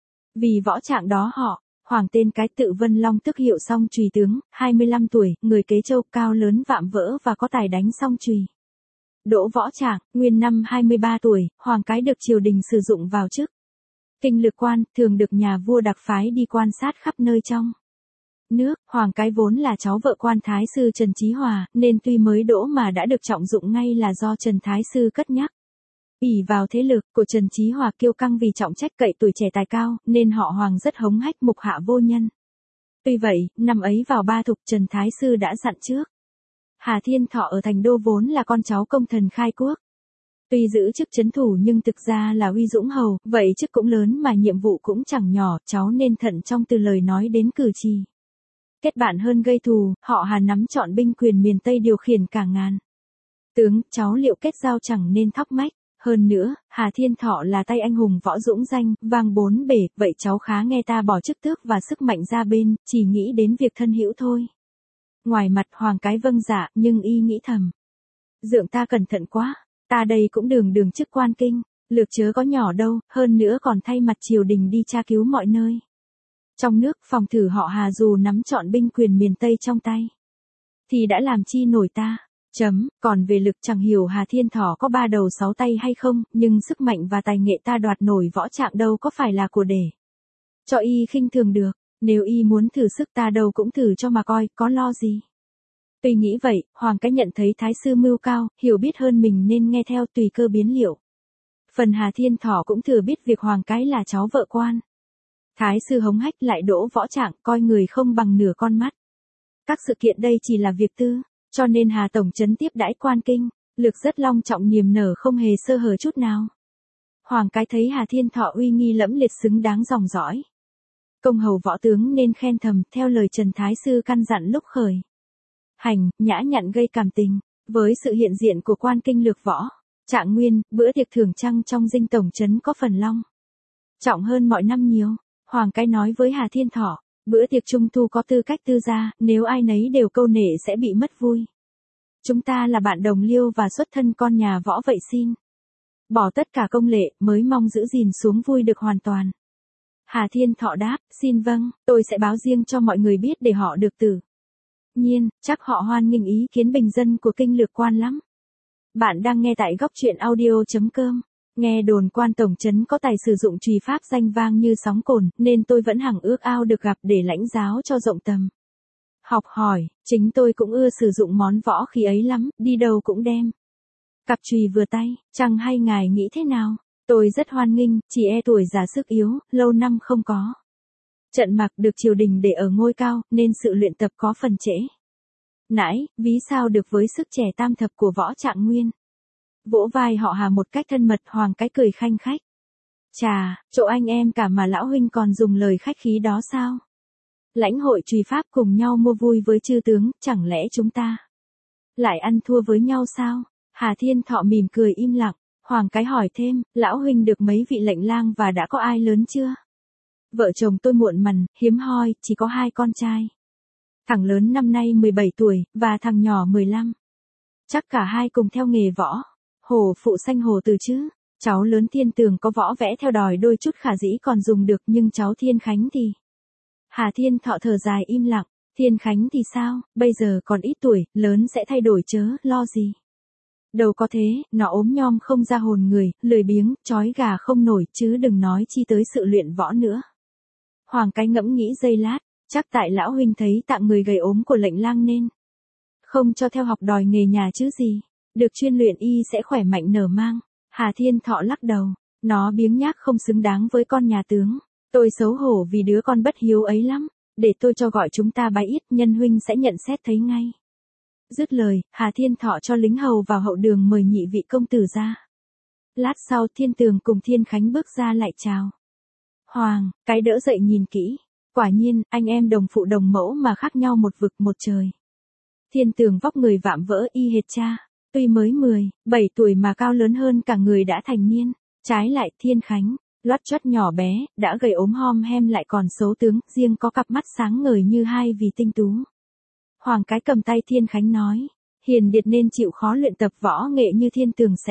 Vì võ trạng đó họ, hoàng tên cái tự Vân Long tức hiệu song chùy tướng, hai mươi lăm tuổi, người Kế Châu, cao lớn vạm vỡ và có tài đánh song chùy. Đỗ Võ Trạng, nguyên năm hai mươi ba tuổi, hoàng cái được triều đình sử dụng vào chức kinh lược quan, thường được nhà vua đặc phái đi quan sát khắp nơi trong nước. Hoàng cái vốn là cháu vợ quan thái sư Trần Chí Hòa, nên tuy mới đỗ mà đã được trọng dụng ngay là do Trần Thái sư cất nhắc. ỷ vào thế lực của Trần Chí Hòa kiêu căng vì trọng trách cậy tuổi trẻ tài cao, nên họ Hoàng rất hống hách mục hạ vô nhân. Tuy vậy, năm ấy vào Ba Thục, Trần Thái sư đã dặn trước. Hà Thiên Thọ ở Thành Đô vốn là con cháu công thần khai quốc. Tuy giữ chức trấn thủ nhưng thực ra là uy dũng hầu, vậy chức cũng lớn mà nhiệm vụ cũng chẳng nhỏ, cháu nên thận trong từ lời nói đến cử chỉ. Kết bạn hơn gây thù, họ Hà nắm trọn binh quyền miền Tây điều khiển cả ngàn tướng, cháu liệu kết giao chẳng nên thóc mách. Hơn nữa, Hà Thiên Thọ là tay anh hùng võ dũng danh, vang bốn bể, vậy cháu khá nghe ta bỏ chức tước và sức mạnh ra bên, chỉ nghĩ đến việc thân hữu thôi. Ngoài mặt hoàng cái vâng dạ, nhưng y nghĩ thầm. Dượng ta cẩn thận quá, ta đây cũng đường đường chức quan kinh, lược chớ có nhỏ đâu, hơn nữa còn thay mặt triều đình đi tra cứu mọi nơi. Trong nước, phòng thử họ Hà dù nắm trọn binh quyền miền Tây trong tay, thì đã làm chi nổi ta. Chấm, còn về lực chẳng hiểu Hà Thiên Thọ có ba đầu sáu tay hay không, nhưng sức mạnh và tài nghệ ta đoạt nổi Võ Trạng đâu có phải là của để cho y khinh thường được, nếu y muốn thử sức ta đâu cũng thử cho mà coi, có lo gì. Tuy nghĩ vậy, Hoàng cái nhận thấy Thái sư mưu cao, hiểu biết hơn mình nên nghe theo tùy cơ biến liệu. Phần Hà Thiên Thọ cũng thừa biết việc Hoàng cái là cháu vợ quan. Thái sư hống hách lại Đỗ Võ Trạng, coi người không bằng nửa con mắt. Các sự kiện đây chỉ là việc tư. Cho nên Hà tổng trấn tiếp đãi quan kinh, lực rất long trọng niềm nở không hề sơ hở chút nào. Hoàng cái thấy Hà Thiên Thọ uy nghi lẫm liệt xứng đáng dòng dõi công hầu võ tướng nên khen thầm, theo lời Trần Thái sư căn dặn lúc khởi hành, nhã nhặn gây cảm tình. Với sự hiện diện của quan kinh lược võ Trạng Nguyên, bữa tiệc thưởng trăng trong dinh tổng trấn có phần long trọng hơn mọi năm nhiều. Hoàng cái nói với Hà Thiên Thọ, bữa tiệc trung thu có tư cách tư gia, nếu ai nấy đều câu nệ sẽ bị mất vui. Chúng ta là bạn đồng liêu và xuất thân con nhà võ, vậy xin bỏ tất cả công lệ, mới mong giữ gìn xuống vui được hoàn toàn. Hà Thiên Thọ đáp, xin vâng, tôi sẽ báo riêng cho mọi người biết để họ được tự nhiên, chắc họ hoan nghênh ý kiến bình dân của kinh lược quan lắm. Bạn đang nghe tại góc truyện audio chấm com. Nghe đồn quan tổng trấn có tài sử dụng chùy pháp danh vang như sóng cồn, nên tôi vẫn hằng ước ao được gặp để lãnh giáo cho rộng tầm. Học hỏi, chính tôi cũng ưa sử dụng món võ khí ấy lắm, đi đâu cũng đem cặp chùy vừa tay, chẳng hay ngài nghĩ thế nào? Tôi rất hoan nghênh, chỉ e tuổi già sức yếu, lâu năm không có trận mặc được triều đình để ở ngôi cao, nên sự luyện tập có phần trễ nãi, ví sao được với sức trẻ tam thập của Võ Trạng Nguyên. Vỗ vai họ Hà một cách thân mật, Hoàng cái cười khanh khách. Chà, chỗ anh em cả mà lão huynh còn dùng lời khách khí đó sao? Lãnh hội chùy pháp cùng nhau mua vui với chư tướng, chẳng lẽ chúng ta lại ăn thua với nhau sao? Hà Thiên Thọ mỉm cười im lặng. Hoàng cái hỏi thêm, lão huynh được mấy vị lệnh lang và đã có ai lớn chưa? Vợ chồng tôi muộn mằn, hiếm hoi, chỉ có hai con trai. Thằng lớn năm nay mười bảy tuổi, và thằng nhỏ mười lăm. Chắc cả hai cùng theo nghề võ. Hổ phụ sanh hồ từ chứ. Cháu lớn Thiên Tường có võ vẽ theo đòi đôi chút khả dĩ còn dùng được, nhưng cháu Thiên Khánh thì... Hà Thiên Thọ thở dài im lặng. Thiên Khánh thì sao, bây giờ còn ít tuổi, lớn sẽ thay đổi chớ, lo gì. Đâu có thế, nó ốm nhom không ra hồn người, lười biếng, chói gà không nổi, chứ đừng nói chi tới sự luyện võ nữa. Hoàng cái ngẫm nghĩ giây lát, chắc tại lão huynh thấy tạng người gầy ốm của lệnh lang nên không cho theo học đòi nghề nhà chứ gì. Được chuyên luyện y sẽ khỏe mạnh nở mang. Hà Thiên Thọ lắc đầu, nó biếng nhác không xứng đáng với con nhà tướng. Tôi xấu hổ vì đứa con bất hiếu ấy lắm, để tôi cho gọi chúng ta bái ít, nhân huynh sẽ nhận xét thấy ngay. Dứt lời, Hà Thiên Thọ cho lính hầu vào hậu đường mời nhị vị công tử ra. Lát sau Thiên Tường cùng Thiên Khánh bước ra lại chào. Hoàng, cái đỡ dậy nhìn kỹ, Quả nhiên, anh em đồng phụ đồng mẫu mà khác nhau một vực một trời. Thiên Tường vóc người vạm vỡ y hệt cha, tuy mới mười, bảy tuổi mà cao lớn hơn cả người đã thành niên. Trái lại Thiên Khánh, lót chót nhỏ bé, đã gầy ốm hom hem lại còn xấu tướng, riêng có cặp mắt sáng ngời như hai vì tinh tú. Hoàng cái cầm tay Thiên Khánh nói, hiền điệt nên chịu khó luyện tập võ nghệ như Thiên Tường sẽ.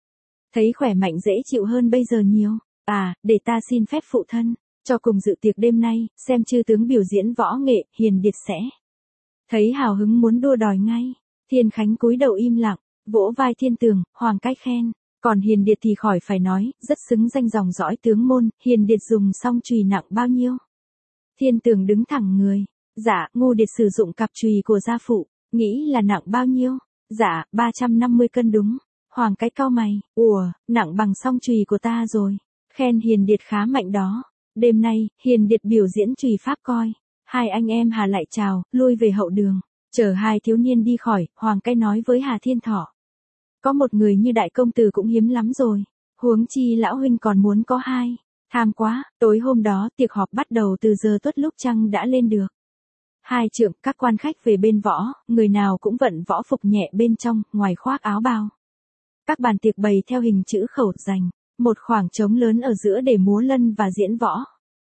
Thấy khỏe mạnh dễ chịu hơn bây giờ nhiều. À, để ta xin phép phụ thân, cho cùng dự tiệc đêm nay, xem chư tướng biểu diễn võ nghệ, hiền điệt sẽ. Thấy hào hứng muốn đua đòi ngay, Thiên Khánh cúi đầu im lặng, vỗ vai Thiên Tường, Hoàng cái khen. Còn hiền điệt thì khỏi phải nói, rất xứng danh dòng dõi tướng môn, hiền điệt dùng song chùy nặng bao nhiêu? Thiên Tường đứng thẳng người, dạ, Ngô điệt sử dụng cặp chùy của gia phụ, nghĩ là nặng bao nhiêu? Dạ, ba trăm năm mươi cân đúng. Hoàng cái cau mày, ủa, nặng bằng song chùy của ta rồi, khen hiền điệt khá mạnh đó. Đêm nay, hiền điệt biểu diễn chùy pháp coi. Hai anh em Hà lại chào, lui về hậu đường, chờ hai thiếu niên đi khỏi, Hoàng cái nói với Hà Thiên Thọ. Có một người như đại công tử cũng hiếm lắm rồi, huống chi lão huynh còn muốn có hai, tham quá. Tối hôm đó tiệc họp bắt đầu từ giờ tuất lúc trăng đã lên được. Hai trượng, các quan khách về bên võ, người nào cũng vận võ phục nhẹ bên trong, ngoài khoác áo bào. Các bàn tiệc bày theo hình chữ khẩu dành, một khoảng trống lớn ở giữa để múa lân và diễn võ.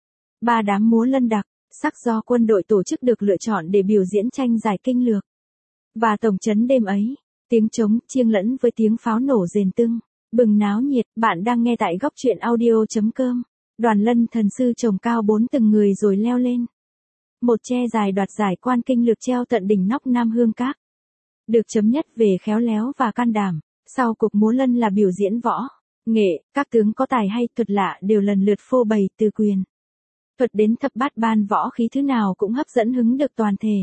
Ba đám múa lân đặc, sắc do quân đội tổ chức được lựa chọn để biểu diễn tranh giải kinh lược. Và tổng trấn đêm ấy, tiếng trống chiêng lẫn với tiếng pháo nổ rền tưng, bừng náo nhiệt. Bạn đang nghe tại góc truyện audio chấm com. Đoàn lân thần sư trồng cao bốn từng người rồi leo lên. Một tre dài đoạt giải quan kinh lược treo tận đỉnh nóc Nam Hương Các. Được chấm nhất về khéo léo và can đảm. Sau cuộc múa lân là biểu diễn võ nghệ, các tướng có tài hay thuật lạ đều lần lượt phô bày từ quyền thuật đến thập bát ban võ khí, thứ nào cũng hấp dẫn hứng được toàn thể.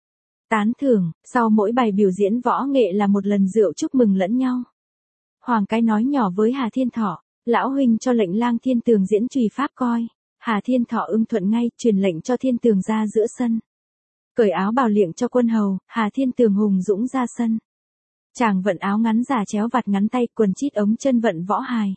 Tán thưởng, sau mỗi bài biểu diễn võ nghệ là một lần rượu chúc mừng lẫn nhau. Hoàng cái nói nhỏ với Hà Thiên Thọ, lão huynh cho lệnh lang Thiên Tường diễn chùy pháp coi. Hà Thiên Thọ ưng thuận ngay, truyền lệnh cho Thiên Tường ra giữa sân. Cởi áo bào liệng cho quân hầu, Hà Thiên Tường hùng dũng ra sân. Chàng vận áo ngắn giả chéo vạt ngắn tay, quần chít ống chân vận võ hài.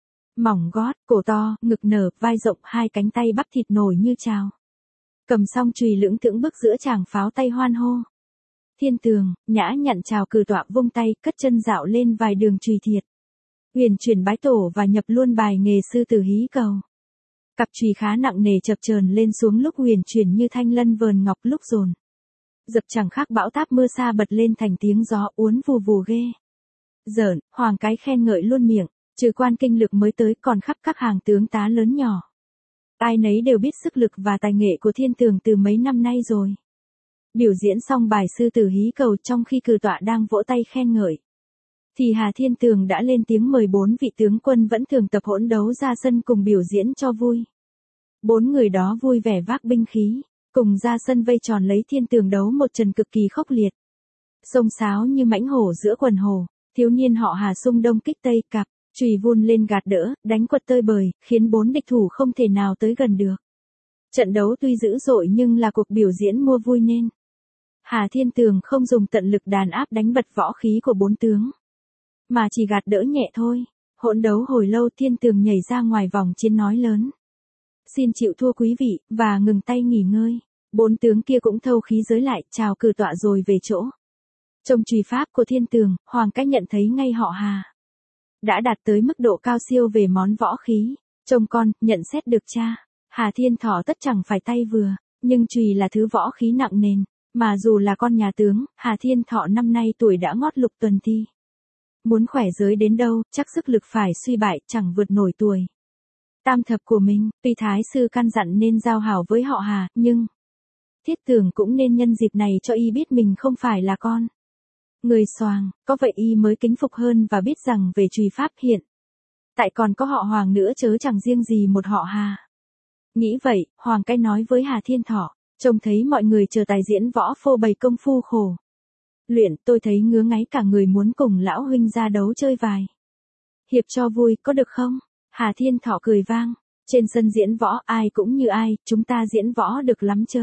Mỏng gót, cổ to, ngực nở, vai rộng, hai cánh tay bắp thịt nổi như trào. Cầm song chùy lưỡng thững bước giữa chàng pháo tay hoan hô. Thiên Tường, nhã nhặn chào cử tọa vung tay, cất chân dạo lên vài đường chùy thiệt. Huyền chuyển bái tổ và nhập luôn bài nghề sư tử hí cầu. Cặp chùy khá nặng nề chập chờn lên xuống lúc huyền chuyển như thanh lân vờn ngọc lúc dồn. Dập chẳng khác bão táp mưa xa bật lên thành tiếng gió uốn vù vù ghê. Giỡn, Hoàng cái khen ngợi luôn miệng, trừ quan kinh lực mới tới còn khắp các hàng tướng tá lớn nhỏ. Ai nấy đều biết sức lực và tài nghệ của Thiên Tường từ mấy năm nay rồi. Biểu diễn xong bài sư tử hí cầu, trong khi cử tọa đang vỗ tay khen ngợi, thì Hà Thiên Tường đã lên tiếng mời bốn vị tướng quân vẫn thường tập hỗn đấu ra sân cùng biểu diễn cho vui. Bốn người đó vui vẻ vác binh khí, cùng ra sân vây tròn lấy Thiên Tường đấu một trận cực kỳ khốc liệt. Xông xáo như mãnh hổ giữa quần hồ, thiếu niên họ Hà xung đông kích tây, cặp chùy vun lên gạt đỡ, đánh quật tơi bời, khiến bốn địch thủ không thể nào tới gần được. Trận đấu tuy dữ dội nhưng là cuộc biểu diễn mua vui nên Hà Thiên Tường không dùng tận lực đàn áp đánh bật võ khí của bốn tướng, mà chỉ gạt đỡ nhẹ thôi. Hỗn đấu hồi lâu, Thiên Tường nhảy ra ngoài vòng chiến nói lớn: "Xin chịu thua quý vị", và ngừng tay nghỉ ngơi. Bốn tướng kia cũng thâu khí giới lại, chào cử tọa rồi về chỗ. Trong chùy pháp của Thiên Tường, Hoàng cách nhận thấy ngay họ Hà đã đạt tới mức độ cao siêu về món võ khí. Trông con, nhận xét được cha. Hà Thiên Thọ tất chẳng phải tay vừa, nhưng chùy là thứ võ khí nặng nền, mà dù là con nhà tướng, Hà Thiên Thọ năm nay tuổi đã ngót lục tuần thi. Muốn khỏe giới đến đâu, chắc sức lực phải suy bại, chẳng vượt nổi tuổi tam thập của mình. Tuy thái sư căn dặn nên giao hảo với họ Hà, nhưng Thiết Tường cũng nên nhân dịp này cho y biết mình không phải là con người xoàng, có vậy y mới kính phục hơn và biết rằng về chùy pháp hiện tại còn có họ Hoàng nữa, chớ chẳng riêng gì một họ Hà. Nghĩ vậy, Hoàng cái nói với Hà Thiên Thọ, trông thấy mọi người chờ tài diễn võ phô bày công phu khổ luyện, tôi thấy ngứa ngáy cả người, muốn cùng lão huynh ra đấu chơi vài hiệp cho vui, có được không? Hà Thiên Thọ cười vang, trên sân diễn võ ai cũng như ai, chúng ta diễn võ được lắm chớ.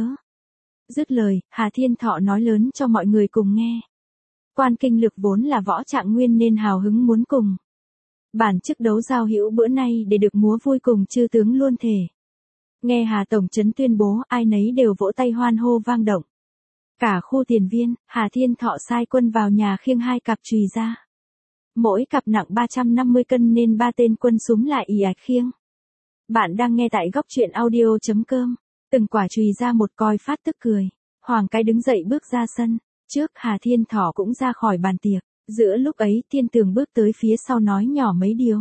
Dứt lời, Hà Thiên Thọ nói lớn cho mọi người cùng nghe. Quan kinh lực vốn là võ trạng nguyên nên hào hứng muốn cùng bản chức đấu giao hữu bữa nay để được múa vui cùng chư tướng luôn thể Nghe Hà Tổng Trấn tuyên bố, ai nấy đều vỗ tay hoan hô vang động. Cả khu tiền viên, Hà Thiên Thọ sai quân vào nhà khiêng hai cặp chùy ra. Mỗi cặp nặng ba trăm năm mươi cân nên ba tên quân súm lại ì ạch khiêng. Bạn đang nghe tại góc truyện audio.com. Từng quả chùy ra một coi phát tức cười. Hoàng cái đứng dậy bước ra sân. Trước Hà Thiên Thọ cũng ra khỏi bàn tiệc. Giữa lúc ấy Thiên Tường bước tới phía sau nói nhỏ mấy điều.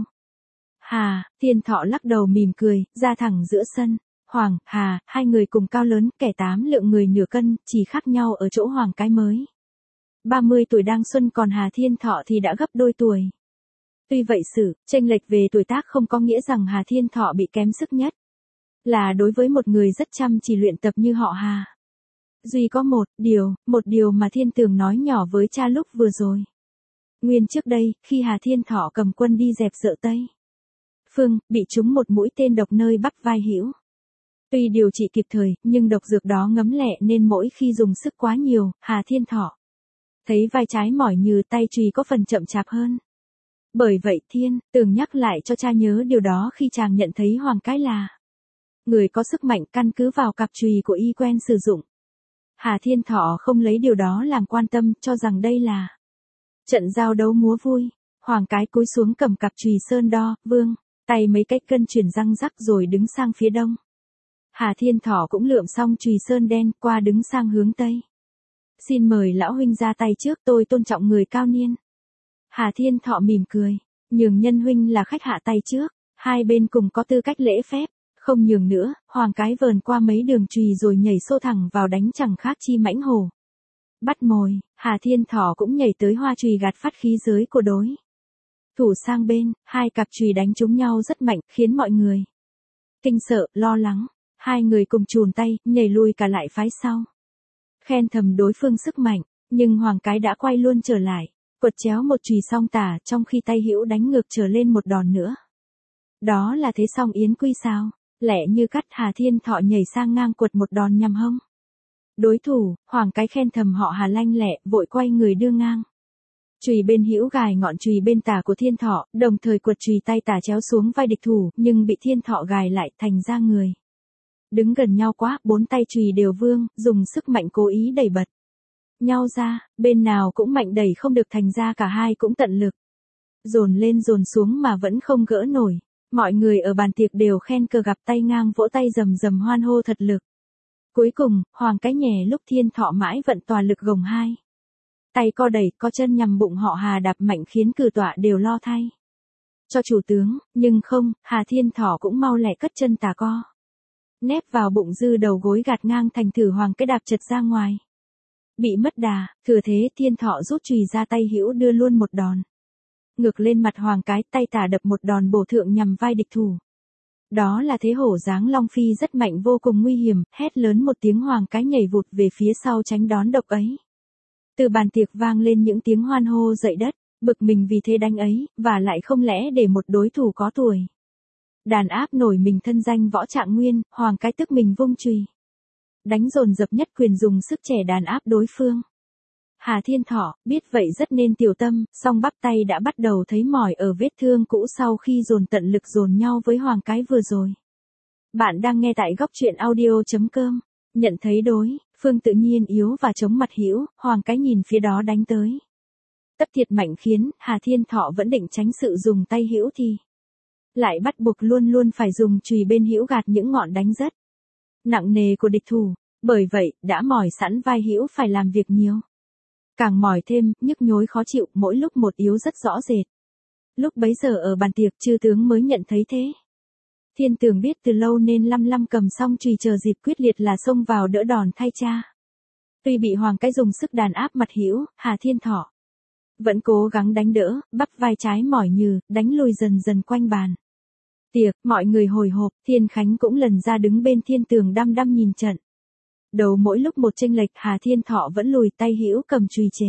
Hà, Thiên Thọ lắc đầu mỉm cười, ra thẳng giữa sân. Hoàng, Hà, hai người cùng cao lớn, kẻ tám lượng người nửa cân, chỉ khác nhau ở chỗ Hoàng cái mới. ba mươi tuổi đang xuân còn Hà Thiên Thọ thì đã gấp đôi tuổi. Tuy vậy sự, chênh lệch về tuổi tác không có nghĩa rằng Hà Thiên Thọ bị kém sức nhất. Là đối với một người rất chăm chỉ luyện tập như họ Hà. Duy có một điều, một điều mà Thiên Tường nói nhỏ với cha lúc vừa rồi. Nguyên trước đây, khi Hà Thiên Thọ cầm quân đi dẹp Sợ Tây Phương, bị trúng một mũi tên độc nơi bắp vai hữu. Tuy điều trị kịp thời, nhưng độc dược đó ngấm lẹ nên mỗi khi dùng sức quá nhiều, Hà Thiên Thọ thấy vai trái mỏi như tay chùy có phần chậm chạp hơn. Bởi vậy Thiên Tường nhắc lại cho cha nhớ điều đó khi chàng nhận thấy Hoàng cái là người có sức mạnh căn cứ vào cặp chùy của y quen sử dụng. Hà Thiên Thọ không lấy điều đó làm quan tâm, cho rằng đây là trận giao đấu múa vui. Hoàng cái cúi xuống cầm cặp chùy sơn đo, vương, tay mấy cách cân chuyển răng rắc rồi đứng sang phía đông. Hà Thiên Thọ cũng lượm xong chùy sơn đen qua đứng sang hướng tây. Xin mời lão huynh ra tay trước, tôi tôn trọng người cao niên. Hà Thiên Thọ mỉm cười, nhường nhân huynh là khách hạ tay trước, hai bên cùng có tư cách lễ phép, không nhường nữa. Hoàng cái vờn qua mấy đường chùy rồi nhảy xô thẳng vào đánh chẳng khác chi mãnh hổ. Bắt mồi, Hà Thiên Thọ cũng nhảy tới hoa chùy gạt phát khí giới của đối thủ sang bên, hai cặp chùy đánh trúng nhau rất mạnh, khiến mọi người kinh sợ, lo lắng. Hai người cùng chùn tay, nhảy lui cả lại phái sau. Khen thầm đối phương sức mạnh, nhưng Hoàng cái đã quay luôn trở lại, quật chéo một chùy song tả trong khi tay hữu đánh ngược trở lên một đòn nữa. Đó là thế song yến quy sao? Lẹ như cắt, Hà Thiên Thọ nhảy sang ngang quật một đòn nhằm hông đối thủ. Hoàng cái khen thầm họ Hà lanh lẹ, vội quay người đưa ngang chùy bên hữu gài ngọn chùy bên tả của Thiên Thọ, đồng thời quật chùy tay tả chéo xuống vai địch thủ, nhưng bị Thiên Thọ gài lại, thành ra người đứng gần nhau quá, bốn tay chùy đều vương, dùng sức mạnh cố ý đẩy bật nhau ra, bên nào cũng mạnh đẩy không được, thành ra cả hai cũng tận lực dồn lên dồn xuống mà vẫn không gỡ nổi. Mọi người ở bàn tiệc đều khen cờ gặp tay ngang, vỗ tay rầm rầm hoan hô thật lực. Cuối cùng, Hoàng cái nhè lúc Thiên Thọ mãi vận toàn lực gồng hai tay co đẩy, co chân nhằm bụng họ Hà đạp mạnh khiến cử tọa đều lo thay cho chủ tướng, nhưng không, Hà Thiên Thọ cũng mau lẹ cất chân tà co nép vào bụng dư đầu gối gạt ngang, thành thử Hoàng cái đạp chật ra ngoài. Bị mất đà, thừa thế Thiên Thọ rút chùy ra, tay hữu đưa luôn một đòn ngược lên mặt Hoàng cái, tay tả đập một đòn bổ thượng nhằm vai địch thủ. Đó là thế hổ dáng long phi rất mạnh, vô cùng nguy hiểm. Hét lớn một tiếng, Hoàng cái nhảy vụt về phía sau tránh đón độc ấy. Từ bàn tiệc vang lên những tiếng hoan hô dậy đất, bực mình vì thế đánh ấy, và lại không lẽ để một đối thủ có tuổi đàn áp nổi mình thân danh võ trạng nguyên. Hoàng cái tức mình vung chùy đánh dồn dập nhất quyền, dùng sức trẻ đàn áp đối phương. Hà Thiên Thọ biết vậy rất nên tiểu tâm, song bắp tay đã bắt đầu thấy mỏi ở vết thương cũ sau khi dồn tận lực dồn nhau với Hoàng cái vừa rồi. Bạn đang nghe tại góc truyện audio.com. Nhận thấy đối phương tự nhiên yếu và chống mặt hữu, Hoàng cái nhìn phía đó đánh tới tất thiệt mạnh, khiến Hà Thiên Thọ vẫn định tránh sự dùng tay hữu thì lại bắt buộc luôn luôn phải dùng chùy bên hữu gạt những ngọn đánh rất nặng nề của địch thủ. Bởi vậy, đã mỏi sẵn vai hữu phải làm việc nhiều. Càng mỏi thêm, nhức nhối khó chịu, mỗi lúc một yếu rất rõ rệt. Lúc bấy giờ ở bàn tiệc, chư tướng mới nhận thấy thế. Thiên Tường biết từ lâu nên lăm lăm cầm xong chùy chờ dịp quyết liệt là xông vào đỡ đòn thay cha. Tuy bị Hoàng cái dùng sức đàn áp mặt hữu, Hà Thiên Thọ vẫn cố gắng đánh đỡ, bắp vai trái mỏi nhừ, đánh lùi dần dần quanh bàn tiệc. Mọi người hồi hộp, Thiên Khánh cũng lần ra đứng bên Thiên Tường đăm đăm nhìn trận đầu. Mỗi lúc một chênh lệch, Hà Thiên Thọ vẫn lùi, tay hữu cầm chùy chề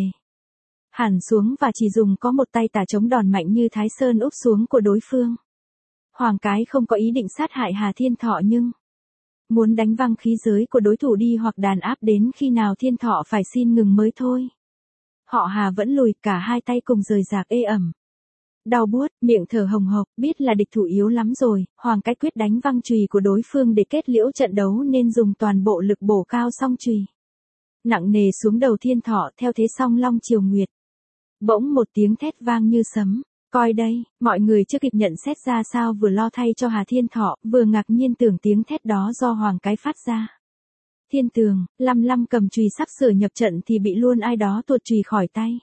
hẳn xuống và chỉ dùng có một tay tả chống đòn mạnh như Thái Sơn úp xuống của đối phương. Hoàng cái không có ý định sát hại Hà Thiên Thọ, nhưng muốn đánh văng khí giới của đối thủ đi, hoặc đàn áp đến khi nào Thiên Thọ phải xin ngừng mới thôi. Họ Hà vẫn lùi, cả hai tay cùng rời rạc ê ẩm. đau buốt, miệng thở hồng hộc, biết là địch thủ yếu lắm rồi, Hoàng cái quyết đánh văng chùy của đối phương để kết liễu trận đấu nên dùng toàn bộ lực bổ cao song chùy. Nặng nề xuống đầu Thiên Thọ theo thế song long triều nguyệt. Bỗng một tiếng thét vang như sấm. Coi đây, mọi người chưa kịp nhận xét ra sao vừa lo thay cho Hà Thiên Thọ, vừa ngạc nhiên tưởng tiếng thét đó do Hoàng cái phát ra. Thiên Tường, lăm lăm cầm chùy sắp sửa nhập trận thì bị luôn ai đó tuột chùy khỏi tay.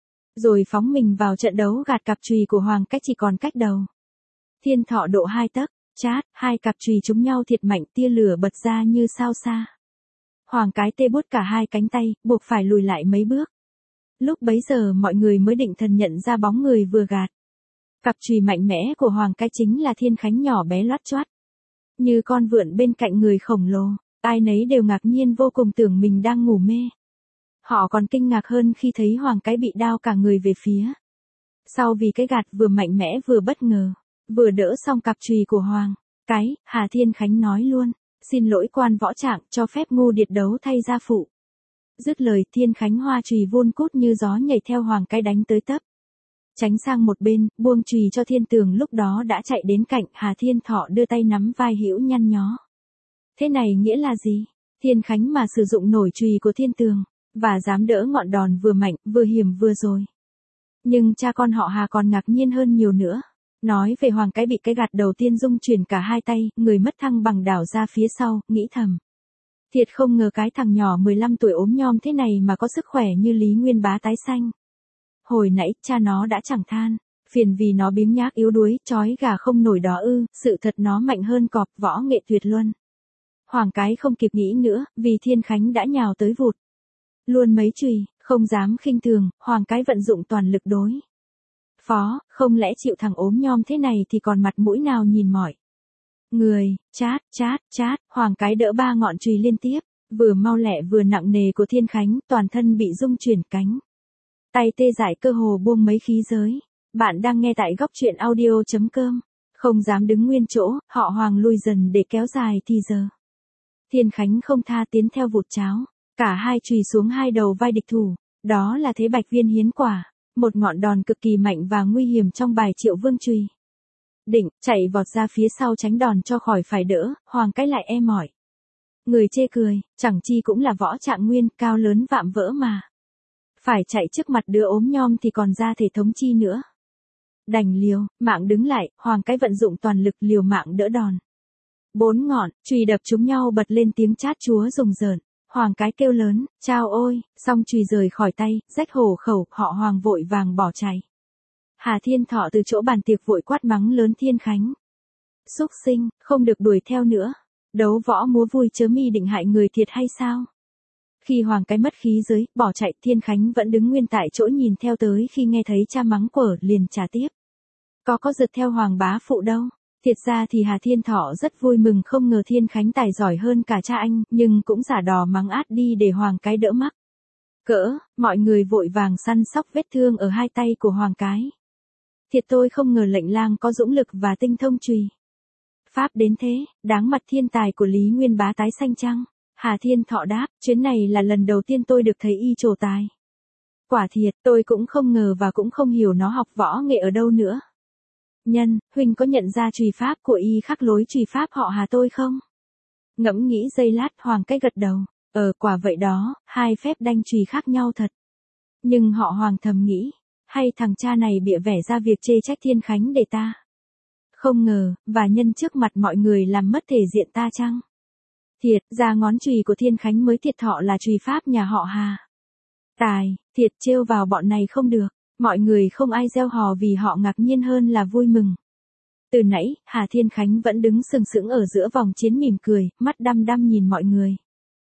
Rồi phóng mình vào trận đấu gạt cặp chùy của Hoàng cách chỉ còn cách đầu. Thiên Thọ độ hai tấc, chát, hai cặp chùy trúng nhau thiệt mạnh, tia lửa bật ra như sao xa. Hoàng cái tê buốt cả hai cánh tay, buộc phải lùi lại mấy bước. Lúc bấy giờ mọi người mới định thần nhận ra bóng người vừa gạt. Cặp chùy mạnh mẽ của Hoàng cái chính là Thiên Khánh nhỏ bé loắt choắt. Như con vượn bên cạnh người khổng lồ, ai nấy đều ngạc nhiên vô cùng tưởng mình đang ngủ mê. Họ còn kinh ngạc hơn khi thấy Hoàng cái bị đao cả người về phía. Sau vì cái gạt vừa mạnh mẽ vừa bất ngờ, vừa đỡ xong cặp chùy của Hoàng cái, Hà Thiên Khánh nói luôn, xin lỗi quan võ trạng cho phép ngu điệt đấu thay gia phụ. Dứt lời Thiên Khánh hoa chùy vun cút như gió nhảy theo Hoàng cái đánh tới tấp. Tránh sang một bên, buông chùy cho Thiên Tường lúc đó đã chạy đến cạnh, Hà Thiên Thọ đưa tay nắm vai hữu nhăn nhó. Thế này nghĩa là gì? Thiên Khánh mà sử dụng nổi chùy của Thiên Tường, và dám đỡ ngọn đòn vừa mạnh, vừa hiểm vừa rồi. Nhưng cha con họ Hà còn ngạc nhiên hơn nhiều nữa. Nói về Hoàng cái bị cái gạt đầu tiên dung chuyển cả hai tay, người mất thăng bằng đảo ra phía sau, nghĩ thầm. Thiệt không ngờ cái thằng nhỏ mười lăm tuổi ốm nhom thế này mà có sức khỏe như Lý Nguyên Bá tái xanh. Hồi nãy, cha nó đã chẳng than, phiền vì nó biếng nhác yếu đuối, chói gà không nổi đó ư, sự thật nó mạnh hơn cọp, võ nghệ tuyệt luân. Hoàng cái không kịp nghĩ nữa, vì Thiên Khánh đã nhào tới vụt. Luôn mấy chùy, không dám khinh thường, Hoàng cái vận dụng toàn lực đối. Phó, không lẽ chịu thằng ốm nhom thế này thì còn mặt mũi nào nhìn mỏi. Người, chát, chát, chát, Hoàng cái đỡ ba ngọn chùy liên tiếp, vừa mau lẹ vừa nặng nề của Thiên Khánh, toàn thân bị rung chuyển cánh. Tay tê dại cơ hồ buông mấy khí giới. Bạn đang nghe tại góc truyện audio chấm com. Không dám đứng nguyên chỗ, họ Hoàng lùi dần để kéo dài thì giờ. Thiên Khánh không tha tiến theo vụt cháo. Cả hai chùy xuống hai đầu vai địch thủ. Đó là thế bạch viên hiến quả. Một ngọn đòn cực kỳ mạnh và nguy hiểm trong bài Triệu Vương chùy. Định, chạy vọt ra phía sau tránh đòn cho khỏi phải đỡ, Hoàng cái lại e mỏi. Người chê cười, chẳng chi cũng là võ trạng nguyên, cao lớn vạm vỡ mà. Phải chạy trước mặt đứa ốm nhom thì còn ra thể thống chi nữa. Đành liều, mạng đứng lại, Hoàng cái vận dụng toàn lực liều mạng đỡ đòn. Bốn ngọn, chùy đập trúng nhau bật lên tiếng chát chúa rùng rợn. Hoàng cái kêu lớn, chao ôi, xong chùy rời khỏi tay, rách hổ khẩu, họ Hoàng vội vàng bỏ chạy. Hà Thiên Thọ từ chỗ bàn tiệc vội quát mắng lớn Thiên Khánh. Xúc sinh, không được đuổi theo nữa. Đấu võ múa vui chớ mi định hại người thiệt hay sao? Khi Hoàng cái mất khí giới, bỏ chạy, Thiên Khánh vẫn đứng nguyên tại chỗ nhìn theo tới khi nghe thấy cha mắng quở liền trả tiếp. Có có giật theo Hoàng bá phụ đâu. Thiệt ra thì Hà Thiên Thọ rất vui mừng không ngờ Thiên Khánh tài giỏi hơn cả cha anh, nhưng cũng giả đò mắng át đi để Hoàng cái đỡ mắc. Cỡ, mọi người vội vàng săn sóc vết thương ở hai tay của Hoàng cái. Thiệt tôi không ngờ lệnh lang có dũng lực và tinh thông chùy pháp đến thế, đáng mặt thiên tài của Lý Nguyên Bá tái xanh chăng? Hà Thiên Thọ đáp, chuyến này là lần đầu tiên tôi được thấy y trổ tài. Quả thiệt, tôi cũng không ngờ và cũng không hiểu nó học võ nghệ ở đâu nữa. Nhân, huynh có nhận ra chùy pháp của y khác lối chùy pháp họ Hà tôi không? Ngẫm nghĩ giây lát, Hoàng cái gật đầu. Ờ, quả vậy đó, hai phép đanh chùy khác nhau thật. Nhưng họ Hoàng thầm nghĩ, hay thằng cha này bịa vẽ ra việc chê trách Thiên Khánh để ta. Không ngờ, và nhân trước mặt mọi người làm mất thể diện ta chăng? Thiệt, ra ngón chùy của Thiên Khánh mới thiệt thọ là chùy pháp nhà họ Hà. Tài, thiệt trêu vào bọn này không được, mọi người không ai reo hò vì họ ngạc nhiên hơn là vui mừng. Từ nãy, Hà Thiên Khánh vẫn đứng sừng sững ở giữa vòng chiến mỉm cười, mắt đăm đăm nhìn mọi người.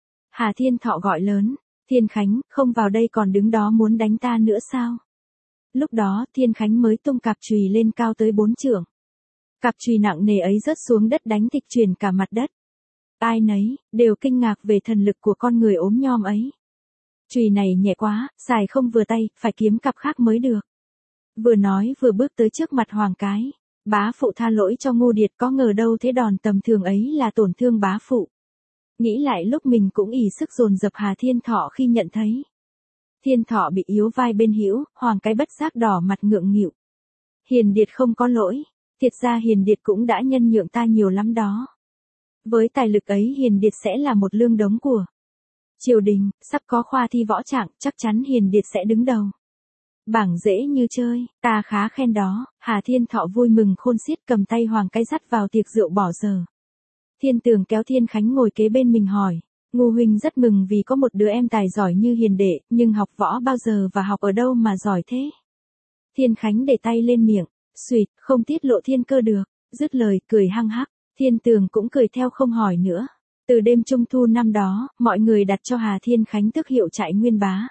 Hà Thiên Thọ gọi lớn, Thiên Khánh, không vào đây còn đứng đó muốn đánh ta nữa sao? Lúc đó, Thiên Khánh mới tung cặp chùy lên cao tới bốn trượng. Cặp chùy nặng nề ấy rớt xuống đất đánh thịch chuyển cả mặt đất. Ai nấy, đều kinh ngạc về thần lực của con người ốm nhom ấy. Chùy này nhẹ quá, xài không vừa tay, phải kiếm cặp khác mới được. Vừa nói vừa bước tới trước mặt Hoàng cái. Bá phụ tha lỗi cho ngu điệt, có ngờ đâu thế đòn tầm thường ấy là tổn thương bá phụ. Nghĩ lại lúc mình cũng ỉ sức dồn dập Hà Thiên Thọ khi nhận thấy. Thiên Thọ bị yếu vai bên hữu, Hoàng cái bất giác đỏ mặt ngượng nghịu. Hiền Điệt không có lỗi, thiệt ra Hiền Điệt cũng đã nhân nhượng ta nhiều lắm đó. Với tài lực ấy Hiền Điệt sẽ là một lương đống của triều đình, sắp có khoa thi võ trạng, chắc chắn Hiền Điệt sẽ đứng đầu. Bảng dễ như chơi, ta khá khen đó. Hà Thiên Thọ vui mừng khôn xiết, cầm tay Hoàng Cái dắt vào tiệc rượu bỏ giờ. Thiên Tường kéo Thiên Khánh ngồi kế bên mình hỏi, Ngô huynh rất mừng vì có một đứa em tài giỏi như Hiền đệ, nhưng học võ bao giờ và học ở đâu mà giỏi thế? Thiên Khánh để tay lên miệng, suýt, không tiết lộ thiên cơ được, dứt lời cười hăng hắc. Thiên Tường cũng cười theo không hỏi nữa. Từ đêm trung thu năm đó, mọi người đặt cho Hà Thiên Khánh tước hiệu Trại Nguyên Bá.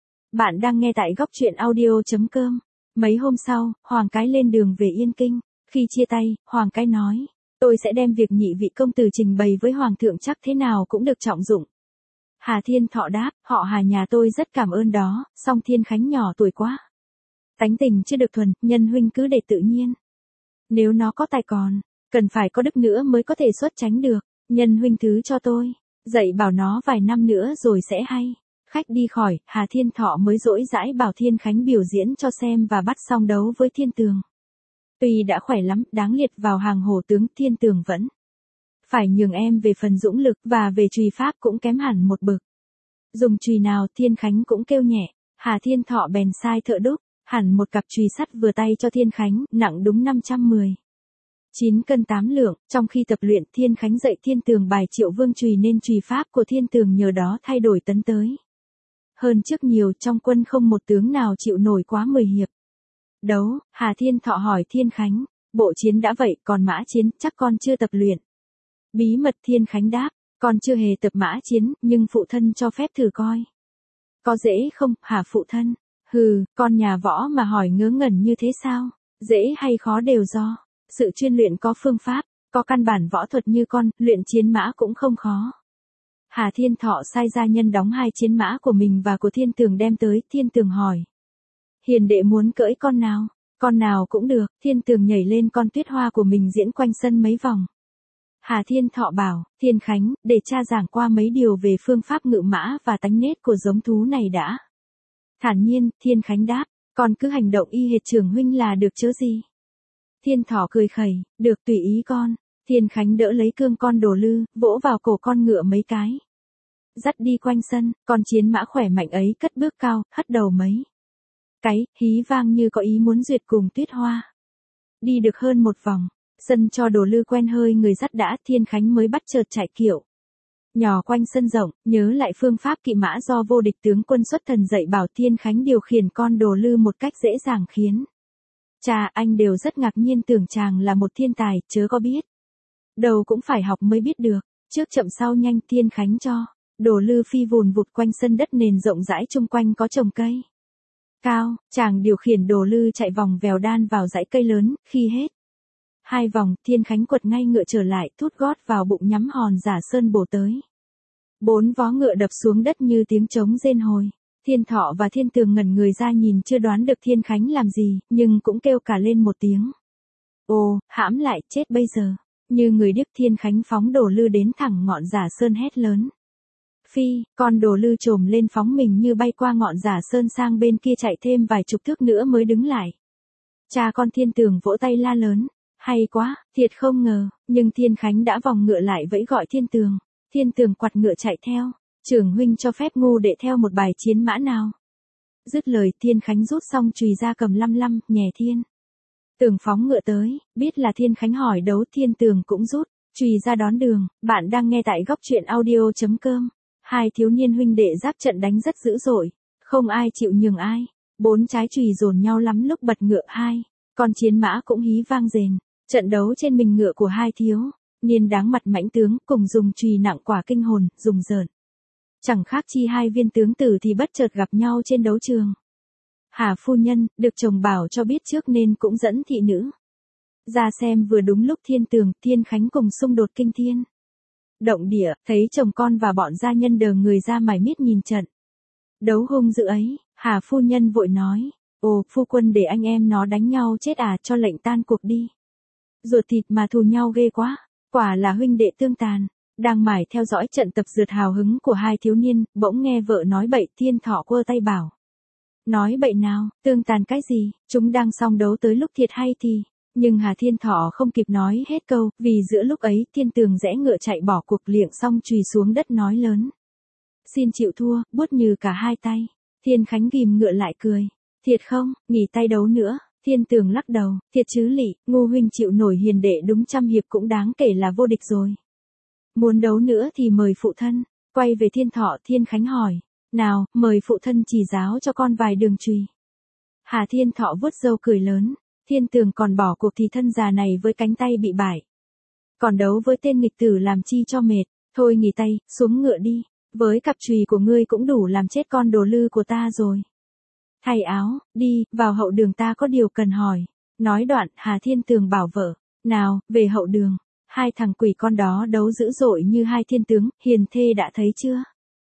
Bạn đang nghe tại góc truyện audio chấm com. Mấy hôm sau, Hoàng Cái lên đường về Yên Kinh. Khi chia tay, Hoàng Cái nói, tôi sẽ đem việc nhị vị công tử trình bày với Hoàng thượng, chắc thế nào cũng được trọng dụng. Hà Thiên Thọ đáp, họ Hà nhà tôi rất cảm ơn đó, song Thiên Khánh nhỏ tuổi quá. Tánh tình chưa được thuần, nhân huynh cứ để tự nhiên. Nếu nó có tài còn, cần phải có đức nữa mới có thể xuất tránh được. Nhân huynh thứ cho tôi, dạy bảo nó vài năm nữa rồi sẽ hay. Khách đi khỏi, Hà Thiên Thọ mới dỗi dãi bảo Thiên Khánh biểu diễn cho xem và bắt xong đấu với Thiên Tường. Tuy đã khỏe lắm, đáng liệt vào hàng hổ tướng, Thiên Tường vẫn phải nhường em về phần dũng lực, và về chùy pháp cũng kém hẳn một bậc. Dùng chùy nào Thiên Khánh cũng kêu nhẹ. Hà Thiên Thọ bèn sai thợ đúc hẳn một cặp chùy sắt vừa tay cho Thiên Khánh, nặng đúng năm trăm mười chín cân tám lượng. Trong khi tập luyện, Thiên Khánh dạy Thiên Tường bài Triệu Vương chùy, nên chùy pháp của Thiên Tường nhờ đó thay đổi tấn tới hơn trước nhiều. Trong quân không một tướng nào chịu nổi quá mười hiệp đấu. Hà Thiên Thọ hỏi Thiên Khánh, bộ chiến đã vậy, còn mã chiến chắc con chưa tập luyện? Bí mật. Thiên Khánh đáp, con chưa hề tập mã chiến, nhưng phụ thân cho phép thử coi. Có dễ không, hả phụ thân? Hừ, con nhà võ mà hỏi ngớ ngẩn như thế sao? Dễ hay khó đều do sự chuyên luyện, có phương pháp, có căn bản võ thuật như con, luyện chiến mã cũng không khó. Hà Thiên Thọ sai gia nhân đóng hai chiến mã của mình và của Thiên Tường đem tới. Thiên Tường hỏi, Hiền đệ muốn cưỡi con nào? Con nào cũng được. Thiên Tường nhảy lên con Tuyết Hoa của mình diễn quanh sân mấy vòng. Hà Thiên Thọ bảo, Thiên Khánh, để cha giảng qua mấy điều về phương pháp ngự mã và tánh nết của giống thú này đã. Thản nhiên, Thiên Khánh đáp, con cứ hành động y hệt trưởng huynh là được chớ gì. Thiên Thọ cười khẩy, được, tùy ý con. Thiên Khánh đỡ lấy cương con Đồ Lư, vỗ vào cổ con ngựa mấy cái. Dắt đi quanh sân, con chiến mã khỏe mạnh ấy cất bước cao, hất đầu mấy cái, hí vang như có ý muốn duyệt cùng Tuyết Hoa. Đi được hơn một vòng, sân cho Đồ Lư quen hơi người dắt đã, Thiên Khánh mới bắt chợt chạy kiệu nhỏ quanh sân rộng, nhớ lại phương pháp kỵ mã do vô địch tướng quân xuất thần dạy bảo. Thiên Khánh điều khiển con Đồ Lư một cách dễ dàng khiến cha anh đều rất ngạc nhiên, tưởng chàng là một thiên tài, chớ có biết. Đầu cũng phải học mới biết được. Trước chậm sau nhanh, Thiên Khánh cho Đồ Lư phi vùn vụt quanh sân đất nền rộng rãi, chung quanh có trồng cây cao. Chàng điều khiển Đồ Lư chạy vòng vèo đan vào dãy cây lớn. Khi hết hai vòng, Thiên Khánh quật ngay ngựa trở lại, thút gót vào bụng, nhắm hòn giả sơn bổ tới. Bốn vó ngựa đập xuống đất như tiếng trống rên hồi. Thiên Thọ và Thiên Tường ngẩn người ra nhìn, chưa đoán được Thiên Khánh làm gì, nhưng cũng kêu cả lên một tiếng. Ồ, hãm lại, chết bây giờ. Như người điếc, Thiên Khánh phóng Đồ Lư đến thẳng ngọn giả sơn hét lớn. Phi, con Đồ Lư trồm lên phóng mình như bay qua ngọn giả sơn sang bên kia, chạy thêm vài chục thước nữa mới đứng lại. Cha con Thiên Tường vỗ tay la lớn. Hay quá, thiệt không ngờ, nhưng Thiên Khánh đã vòng ngựa lại vẫy gọi Thiên Tường. Thiên Tường quặt ngựa chạy theo. Trưởng huynh cho phép ngu đệ theo một bài chiến mã nào? Dứt lời, Thiên Khánh rút xong chùy ra cầm lăm lăm, nhè Thiên Tường phóng ngựa tới. Biết là Thiên Khánh hỏi đấu, Thiên Tường cũng rút chùy ra đón đường. Bạn đang nghe tại góc truyện audio chấm com. Hai thiếu niên huynh đệ giáp trận đánh rất dữ dội, không ai chịu nhường ai. Bốn trái chùy dồn nhau lắm lúc bật ngựa, hai con chiến mã cũng hí vang rền. Trận đấu trên mình ngựa của hai thiếu niên đáng mặt mãnh tướng, cùng dùng chùy nặng quả kinh hồn, dùng rợn. Chẳng khác chi hai viên tướng tử thì bất chợt gặp nhau trên đấu trường. Hà phu nhân, được chồng bảo cho biết trước nên cũng dẫn thị nữ ra xem. Vừa đúng lúc Thiên Tường, Thiên Khánh cùng xung đột kinh thiên động địa, thấy chồng con và bọn gia nhân đờ người ra mải miết nhìn trận đấu hung dữ ấy. Hà phu nhân vội nói, ồ, phu quân để anh em nó đánh nhau chết à, cho lệnh tan cuộc đi. Ruột thịt mà thù nhau ghê quá, quả là huynh đệ tương tàn. Đang mải theo dõi trận tập dượt hào hứng của hai thiếu niên, bỗng nghe vợ nói bậy. Thiên Thọ quơ tay bảo, Nói bậy nào, tương tàn cái gì, chúng đang song đấu tới lúc thiệt hay thì. Nhưng Hà Thiên Thọ không kịp nói hết câu, vì giữa lúc ấy Thiên Tường rẽ ngựa chạy bỏ cuộc liệng xong chùy xuống đất nói lớn. Xin chịu thua, buốt như cả hai tay. Thiên Khánh ghim ngựa lại cười. Thiệt không, nghỉ tay đấu nữa. Thiên Tường lắc đầu, thiệt chứ lị, ngu huynh chịu nổi hiền đệ đúng trăm hiệp cũng đáng kể là vô địch rồi. Muốn đấu nữa thì mời phụ thân. Quay về Thiên Thọ, Thiên Khánh hỏi. Nào, mời phụ thân chỉ giáo cho con vài đường chùy. Hà Thiên Thọ vuốt râu cười lớn. Thiên Tường còn bỏ cuộc thì thân già này với cánh tay bị bại. Còn đấu với tên nghịch tử làm chi cho mệt, thôi nghỉ tay, xuống ngựa đi. Với cặp chùy của ngươi cũng đủ làm chết con đồ lư của ta rồi. Thay áo, đi, vào hậu đường ta có điều cần hỏi. Nói đoạn, Hà Thiên Tường bảo vợ. Nào, về hậu đường. Hai thằng quỷ con đó đấu dữ dội như hai thiên tướng, hiền thê đã thấy chưa?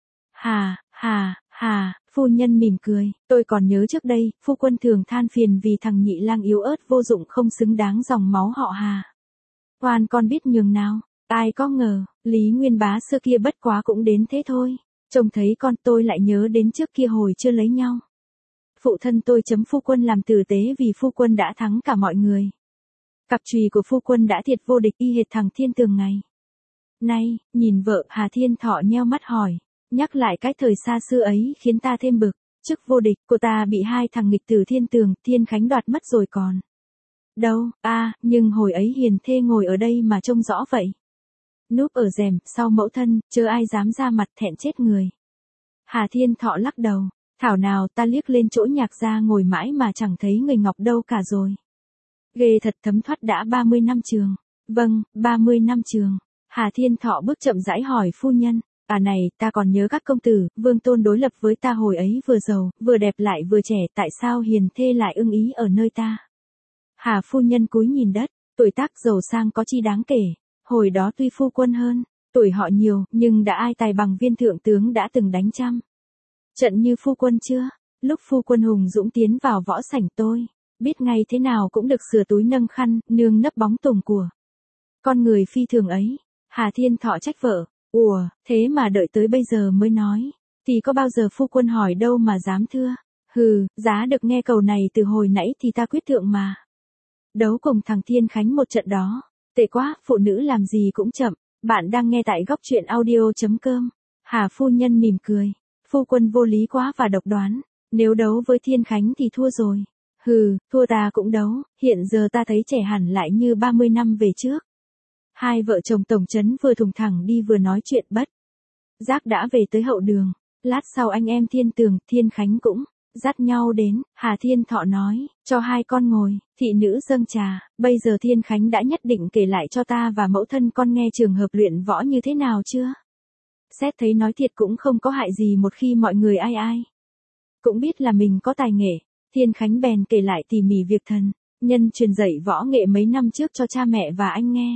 Hà, hà, hà, phu nhân mỉm cười. Tôi còn nhớ trước đây, phu quân thường than phiền vì thằng nhị lang yếu ớt vô dụng không xứng đáng dòng máu họ Hà. Oan con biết nhường nào. Ai có ngờ, Lý Nguyên Bá xưa kia bất quá cũng đến thế thôi. Trông thấy con tôi lại nhớ đến trước kia hồi chưa lấy nhau. Phụ thân tôi chấm phu quân làm tử tế vì phu quân đã thắng cả mọi người. Cặp chùy của phu quân đã thiệt vô địch y hệt thằng Thiên Tường ngày. Nay, nhìn vợ Hà Thiên Thọ nheo mắt hỏi. Nhắc lại cái thời xa xưa ấy khiến ta thêm bực. Chức vô địch của ta bị hai thằng nghịch tử Thiên Tường, Thiên Khánh đoạt mất rồi còn. Đâu, a à, nhưng hồi ấy hiền thê ngồi ở đây mà trông rõ vậy. Núp ở rèm, sau mẫu thân, chớ ai dám ra mặt thẹn chết người. Hà Thiên Thọ lắc đầu, thảo nào ta liếc lên chỗ nhạc gia ngồi mãi mà chẳng thấy người ngọc đâu cả rồi. Ghê thật, thấm thoát đã ba mươi năm trường. Vâng, ba mươi năm trường. Hà Thiên Thọ bước chậm rãi hỏi phu nhân. À này, ta còn nhớ các công tử, vương tôn đối lập với ta hồi ấy vừa giàu, vừa đẹp lại vừa trẻ, tại sao hiền thê lại ưng ý ở nơi ta? Hà phu nhân cúi nhìn đất, tuổi tác giàu sang có chi đáng kể. Hồi đó tuy phu quân hơn, tuổi họ nhiều, nhưng đã ai tài bằng viên thượng tướng đã từng đánh trăm trận như phu quân chưa? Lúc phu quân hùng dũng tiến vào võ sảnh tôi, biết ngay thế nào cũng được sửa túi nâng khăn, nương nấp bóng tùng của con người phi thường ấy. Hà Thiên Thọ trách vợ, ủa, thế mà đợi tới bây giờ mới nói, thì có bao giờ phu quân hỏi đâu mà dám thưa. Hừ, giá được nghe cầu này từ hồi nãy thì ta quyết thượng mà. Đấu cùng thằng Thiên Khánh một trận đó. Tệ quá, phụ nữ làm gì cũng chậm. Bạn đang nghe tại góc truyện audio.com. Hà phu nhân mỉm cười. Phu quân vô lý quá và độc đoán. Nếu đấu với Thiên Khánh thì thua rồi. Hừ, thua ta cũng đấu. Hiện giờ ta thấy trẻ hẳn lại như ba mươi năm về trước. Hai vợ chồng tổng trấn vừa thùng thẳng đi vừa nói chuyện bất giác đã về tới hậu đường. Lát sau anh em Thiên Tường, Thiên Khánh cũng dắt nhau đến. Hà Thiên Thọ nói, cho hai con ngồi. Thị nữ dâng trà. Bây giờ Thiên Khánh đã nhất định kể lại cho ta và mẫu thân con nghe trường hợp luyện võ như thế nào chưa? Xét thấy nói thiệt cũng không có hại gì một khi mọi người ai ai cũng biết là mình có tài nghệ. Thiên Khánh bèn kể lại tỉ mỉ việc thần nhân truyền dạy võ nghệ mấy năm trước cho cha mẹ và anh nghe.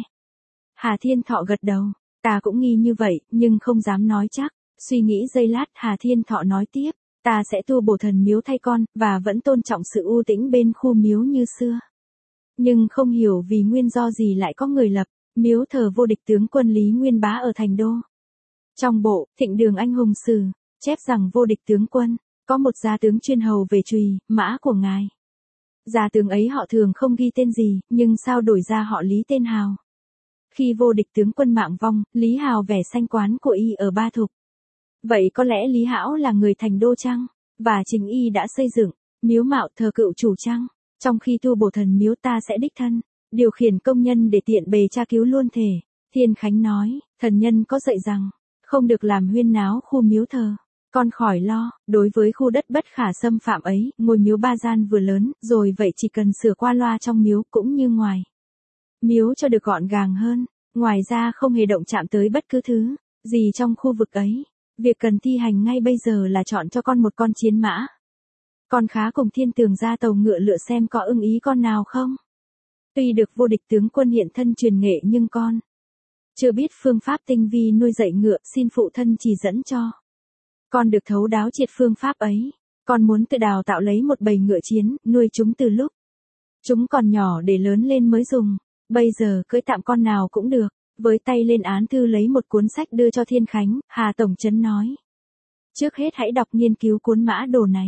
Hà Thiên Thọ gật đầu. Ta cũng nghi như vậy, nhưng không dám nói chắc. Suy nghĩ giây lát, Hà Thiên Thọ nói tiếp. Ta sẽ tu bổ thần miếu thay con, và vẫn tôn trọng sự u tĩnh bên khu miếu như xưa. Nhưng không hiểu vì nguyên do gì lại có người lập miếu thờ vô địch tướng quân Lý Nguyên Bá ở thành đô. Trong bộ Thịnh Đường Anh Hùng Sử, chép rằng vô địch tướng quân, có một gia tướng chuyên hầu về chùy, mã của ngài. Gia tướng ấy họ thường không ghi tên gì, nhưng sao đổi ra họ Lý tên Hào. Khi vô địch tướng quân mạng vong, Lý Hào vẻ sanh quán của y ở Ba Thục. Vậy có lẽ Lý Hão là người thành đô chăng? Và chính y đã xây dựng miếu mạo thờ cựu chủ chăng? Trong khi tu bổ thần miếu ta sẽ đích thân điều khiển công nhân để tiện bề tra cứu luôn thể. Thiên Khánh nói, thần nhân có dạy rằng, không được làm huyên náo khu miếu thờ. Con khỏi lo, đối với khu đất bất khả xâm phạm ấy, ngôi miếu ba gian vừa lớn, rồi vậy chỉ cần sửa qua loa trong miếu cũng như ngoài miếu cho được gọn gàng hơn. Ngoài ra không hề động chạm tới bất cứ thứ gì trong khu vực ấy. Việc cần thi hành ngay bây giờ là chọn cho con một con chiến mã. Con khá cùng Thiên Tường ra tàu ngựa lựa xem có ưng ý con nào không. Tuy được vô địch tướng quân hiện thân truyền nghệ nhưng con chưa biết phương pháp tinh vi nuôi dạy ngựa, xin phụ thân chỉ dẫn cho. Con được thấu đáo triệt phương pháp ấy. Con muốn tự đào tạo lấy một bầy ngựa chiến, nuôi chúng từ lúc chúng còn nhỏ để lớn lên mới dùng. Bây giờ cưỡi tạm con nào cũng được. Với tay lên án thư lấy một cuốn sách đưa cho Thiên Khánh, Hà Tổng Trấn nói. Trước hết hãy đọc nghiên cứu cuốn mã đồ này.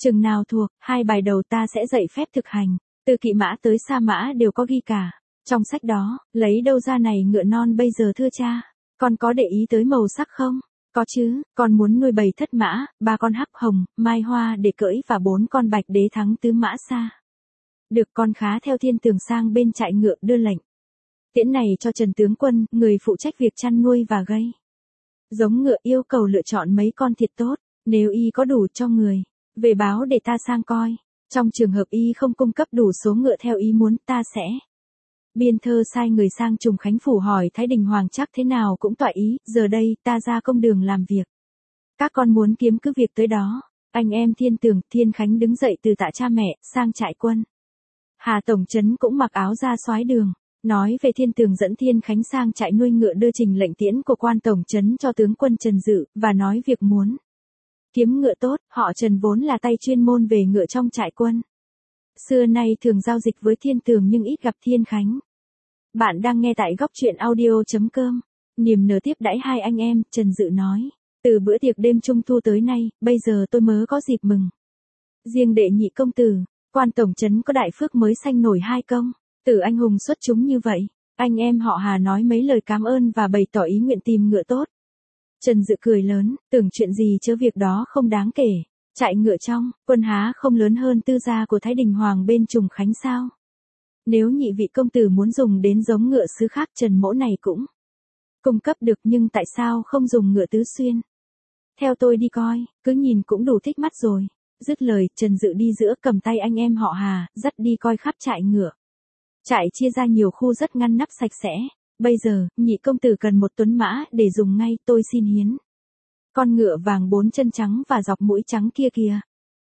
Chừng nào thuộc, hai bài đầu ta sẽ dạy phép thực hành, từ kỵ mã tới sa mã đều có ghi cả. Trong sách đó, lấy đâu ra này ngựa non bây giờ thưa cha, con có để ý tới màu sắc không? Có chứ, con muốn nuôi bầy thất mã, ba con hắc hồng, mai hoa để cưỡi và bốn con bạch đế thắng tứ mã xa. Được, con khá theo thiên tường sang bên trại ngựa đưa lệnh. Tiễn này cho Trần tướng quân, người phụ trách việc chăn nuôi và gây giống ngựa, yêu cầu lựa chọn mấy con thiệt tốt, nếu y có đủ cho người, về báo để ta sang coi. Trong trường hợp y không cung cấp đủ số ngựa theo ý muốn, ta sẽ biên thơ sai người sang Trùng Khánh phủ hỏi Thái Đình Hoàng chắc thế nào cũng tọa ý, giờ đây ta ra công đường làm việc. Các con muốn kiếm cứ việc tới đó. Anh em Thiên Tường, Thiên Khánh đứng dậy từ tạ cha mẹ, sang trại quân. Hà Tổng Trấn cũng mặc áo ra soái đường, nói về Thiên Tường dẫn Thiên Khánh sang trại nuôi ngựa đưa trình lệnh tiễn của quan Tổng Trấn cho tướng quân Trần Dự, và nói việc muốn kiếm ngựa tốt, họ Trần vốn là tay chuyên môn về ngựa trong trại quân. Xưa nay thường giao dịch với Thiên Tường nhưng ít gặp Thiên Khánh. Bạn đang nghe tại góc truyện audio.com. Niềm nở tiếp đãi hai anh em, Trần Dự nói. Từ bữa tiệc đêm trung thu tới nay, bây giờ tôi mới có dịp mừng. Riêng đệ nhị công tử, quan Tổng Trấn có đại phước mới sanh nổi hai công tử anh hùng xuất chúng như vậy. Anh em họ Hà nói mấy lời cảm ơn và bày tỏ ý nguyện tìm ngựa tốt. Trần Dự cười lớn, tưởng chuyện gì chứ việc đó không đáng kể. Trại ngựa trong, quân há không lớn hơn tư gia của Thái Đình Hoàng bên Trùng Khánh sao? Nếu nhị vị công tử muốn dùng đến giống ngựa xứ khác, Trần mỗ này cũng cung cấp được, nhưng tại sao không dùng ngựa tứ xuyên? Theo tôi đi coi, cứ nhìn cũng đủ thích mắt rồi. Dứt lời, Trần Dự đi giữa, cầm tay anh em họ Hà, dắt đi coi khắp trại ngựa. Trại chia ra nhiều khu rất ngăn nắp sạch sẽ. Bây giờ, nhị công tử cần một tuấn mã để dùng ngay, tôi xin hiến. Con ngựa vàng bốn chân trắng và dọc mũi trắng kia kìa.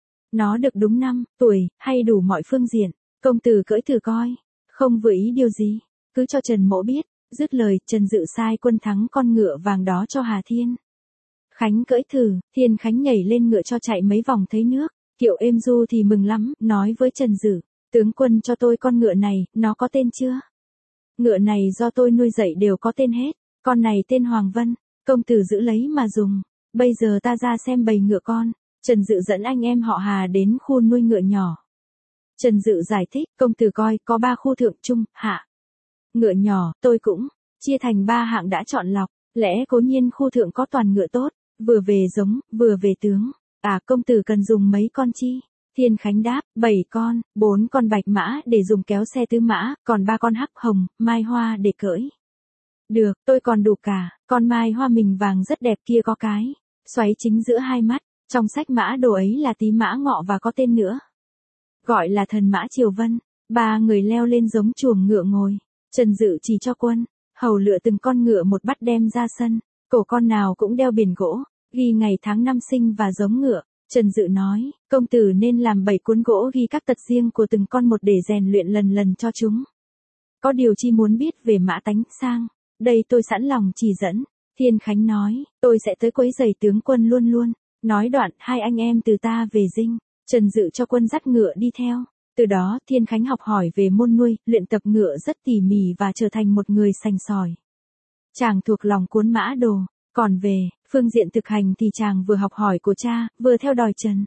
Nó được đúng năm tuổi, hay đủ mọi phương diện. Công tử cưỡi thử coi. Không vừa ý điều gì, cứ cho Trần mỗ biết. Dứt lời, Trần Dự sai quân thắng con ngựa vàng đó cho Hà Thiên Khánh cưỡi thử. Thiên Khánh nhảy lên ngựa cho chạy mấy vòng thấy nước kiệu êm du thì mừng lắm, nói với Trần Dự, tướng quân cho tôi con ngựa này, nó có tên chưa? Ngựa này do tôi nuôi dạy đều có tên hết. Con này tên Hoàng Vân, công tử giữ lấy mà dùng. Bây giờ ta ra xem bầy ngựa con. Trần Dự dẫn anh em họ Hà đến khu nuôi ngựa nhỏ. Trần Dự giải thích, công tử coi, có ba khu thượng trung, hạ. Ngựa nhỏ, tôi cũng chia thành ba hạng đã chọn lọc. Lẽ cố nhiên khu thượng có toàn ngựa tốt, vừa về giống, vừa về tướng. À, công tử cần dùng mấy con chi? Thiên Khánh đáp, bảy con, bốn con bạch mã để dùng kéo xe tứ mã, còn ba con hắc hồng, mai hoa để cưỡi. Được, tôi còn đủ cả, con mai hoa mình vàng rất đẹp kia có cái xoáy chính giữa hai mắt, trong sách mã đồ ấy là tí mã ngọ và có tên nữa. Gọi là thần mã Triều Vân. Ba người leo lên giống chuồng ngựa ngồi. Trần Dự chỉ cho quân hầu lựa từng con ngựa một bắt đem ra sân, cổ con nào cũng đeo biển gỗ, ghi ngày tháng năm sinh và giống ngựa. Trần Dự nói, công tử nên làm bảy cuốn gỗ ghi các tật riêng của từng con một để rèn luyện lần lần cho chúng. Có điều chi muốn biết về mã tánh sang, đây tôi sẵn lòng chỉ dẫn. Thiên Khánh nói, tôi sẽ tới quấy giày tướng quân luôn luôn. Nói đoạn, hai anh em từ ta về dinh. Trần Dự cho quân dắt ngựa đi theo. Từ đó, Thiên Khánh học hỏi về môn nuôi, luyện tập ngựa rất tỉ mỉ và trở thành một người sành sỏi. Chàng thuộc lòng cuốn mã đồ. Còn về phương diện thực hành thì chàng vừa học hỏi của cha, vừa theo đòi Trần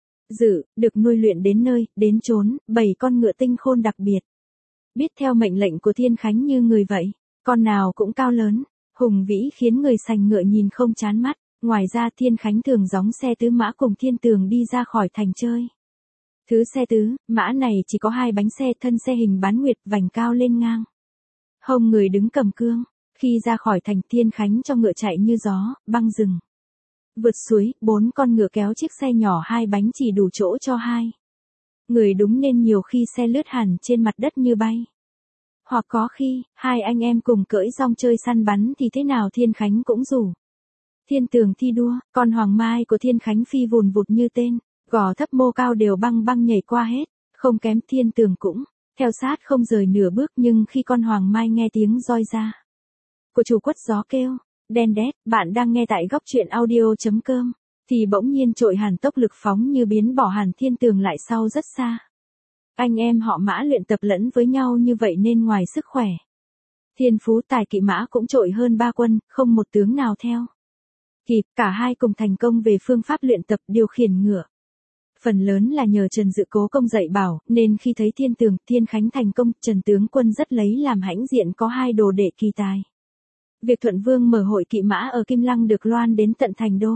Dự, được nuôi luyện đến nơi, đến chốn, bảy con ngựa tinh khôn đặc biệt. Biết theo mệnh lệnh của Thiên Khánh như người vậy, con nào cũng cao lớn, hùng vĩ khiến người sành ngựa nhìn không chán mắt. Ngoài ra Thiên Khánh thường gióng xe tứ mã cùng Thiên Tường đi ra khỏi thành chơi. Thứ xe tứ, mã này chỉ có hai bánh xe, thân xe hình bán nguyệt, vành cao lên ngang. Hông người đứng cầm cương. Khi ra khỏi thành, Thiên Khánh cho ngựa chạy như gió, băng rừng, vượt suối, bốn con ngựa kéo chiếc xe nhỏ hai bánh chỉ đủ chỗ cho hai người đúng, nên nhiều khi xe lướt hẳn trên mặt đất như bay. Hoặc có khi, hai anh em cùng cưỡi rong chơi săn bắn thì thế nào Thiên Khánh cũng rủ Thiên Tường thi đua. Con hoàng mai của Thiên Khánh phi vùn vụt như tên, gò thấp mô cao đều băng băng nhảy qua hết, không kém. Thiên Tường cũng theo sát không rời nửa bước, nhưng khi con hoàng mai nghe tiếng roi ra của chủ quất gió kêu đen đét, bạn đang nghe tại góc truyện audio.com, thì bỗng nhiên trội hẳn, tốc lực phóng như biến bỏ hẳn Thiên Tường lại sau rất xa. Anh em họ Mã luyện tập lẫn với nhau như vậy nên ngoài sức khỏe, thiên phú tài kỵ mã cũng trội hơn ba quân, không một tướng nào theo kịp. Cả hai cùng thành công về phương pháp luyện tập điều khiển ngựa. Phần lớn là nhờ Trần Dự cố công dạy bảo, nên khi thấy Thiên Tường, Thiên Khánh thành công, Trần tướng quân rất lấy làm hãnh diện có hai đồ đệ kỳ tài. Việc Thuận Vương mở hội kỵ mã ở Kim Lăng được loan đến tận thành đô.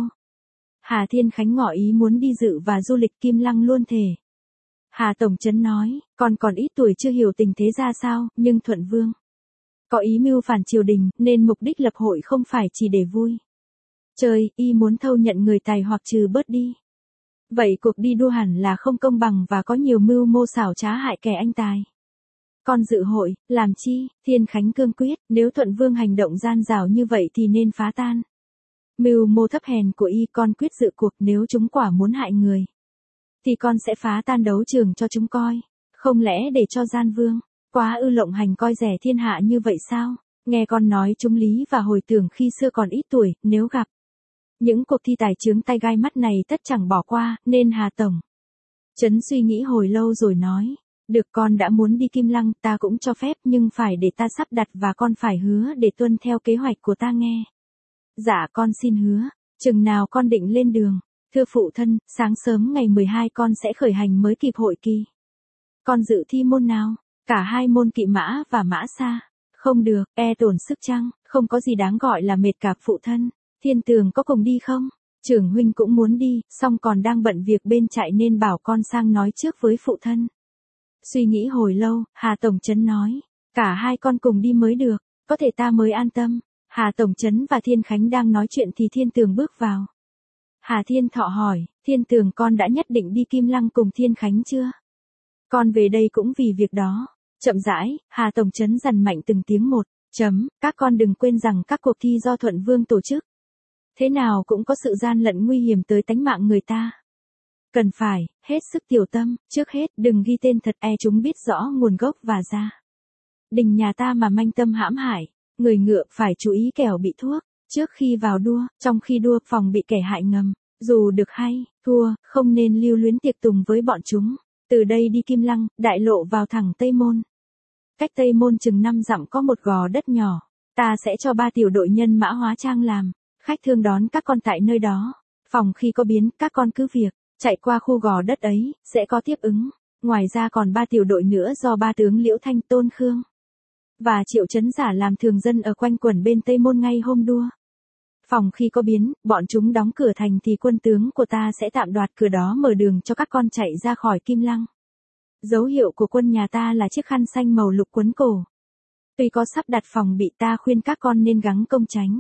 Hà Thiên Khánh ngỏ ý muốn đi dự và du lịch Kim Lăng luôn thề. Hà Tổng Trấn nói, con còn ít tuổi chưa hiểu tình thế ra sao, nhưng Thuận Vương có ý mưu phản triều đình, nên mục đích lập hội không phải chỉ để vui chơi, y muốn thâu nhận người tài hoặc trừ bớt đi. Vậy cuộc đi đua hẳn là không công bằng và có nhiều mưu mô xảo trá hại kẻ anh tài. Con dự hội, làm chi? Thiên Khánh cương quyết, nếu Thuận Vương hành động gian dảo như vậy thì nên phá tan mưu mô thấp hèn của y. Con quyết dự cuộc, nếu chúng quả muốn hại người thì con sẽ phá tan đấu trường cho chúng coi. Không lẽ để cho gian vương quá ư lộng hành coi rẻ thiên hạ như vậy sao? Nghe con nói chúng lý và hồi tưởng khi xưa còn ít tuổi, nếu gặp những cuộc thi tài chướng tay gai mắt này tất chẳng bỏ qua, nên Hà Tổng Trấn suy nghĩ hồi lâu rồi nói, được, con đã muốn đi Kim Lăng, ta cũng cho phép, nhưng phải để ta sắp đặt và con phải hứa để tuân theo kế hoạch của ta nghe. Dạ con xin hứa. Chừng nào con định lên đường? Thưa phụ thân, sáng sớm ngày mười hai con sẽ khởi hành mới kịp hội kỳ. Con dự thi môn nào? Cả hai môn kỵ mã và mã xa. Không được, e tổn sức chăng? Không có gì đáng gọi là mệt cả phụ thân. Thiên Tường có cùng đi không? Trưởng huynh cũng muốn đi, song còn đang bận việc bên trại nên bảo con sang nói trước với phụ thân. Suy nghĩ hồi lâu, Hà Tổng Trấn nói, cả hai con cùng đi mới được, có thể ta mới an tâm. Hà Tổng Trấn và Thiên Khánh đang nói chuyện thì Thiên Tường bước vào. Hà Thiên Thọ hỏi, Thiên Tường con đã nhất định đi Kim Lăng cùng Thiên Khánh chưa? Con về đây cũng vì việc đó. Chậm rãi, Hà Tổng Trấn dằn mạnh từng tiếng một, chấm, các con đừng quên rằng các cuộc thi do Thuận Vương tổ chức. Thế nào cũng có sự gian lận nguy hiểm tới tánh mạng người ta. Cần phải, hết sức tiểu tâm, trước hết đừng ghi tên thật, e chúng biết rõ nguồn gốc và gia đình nhà ta mà manh tâm hãm hại. Người ngựa phải chú ý kẻo bị thuốc, trước khi vào đua, trong khi đua phòng bị kẻ hại ngầm. Dù được hay, thua, không nên lưu luyến tiệc tùng với bọn chúng. Từ đây đi Kim Lăng, đại lộ vào thẳng Tây Môn. Cách Tây Môn chừng năm dặm có một gò đất nhỏ. Ta sẽ cho ba tiểu đội nhân mã hóa trang làm khách thương đón các con tại nơi đó. Phòng khi có biến, các con cứ việc chạy qua khu gò đất ấy, sẽ có tiếp ứng. Ngoài ra còn ba tiểu đội nữa do ba tướng Liễu Thanh, Tôn Khương và Triệu Chấn Giả làm thường dân ở quanh quẩn bên Tây Môn ngay hôm đua. Phòng khi có biến, bọn chúng đóng cửa thành thì quân tướng của ta sẽ tạm đoạt cửa đó, mở đường cho các con chạy ra khỏi Kim Lăng. Dấu hiệu của quân nhà ta là chiếc khăn xanh màu lục quấn cổ. Tuy có sắp đặt phòng bị, ta khuyên các con nên gắng công tránh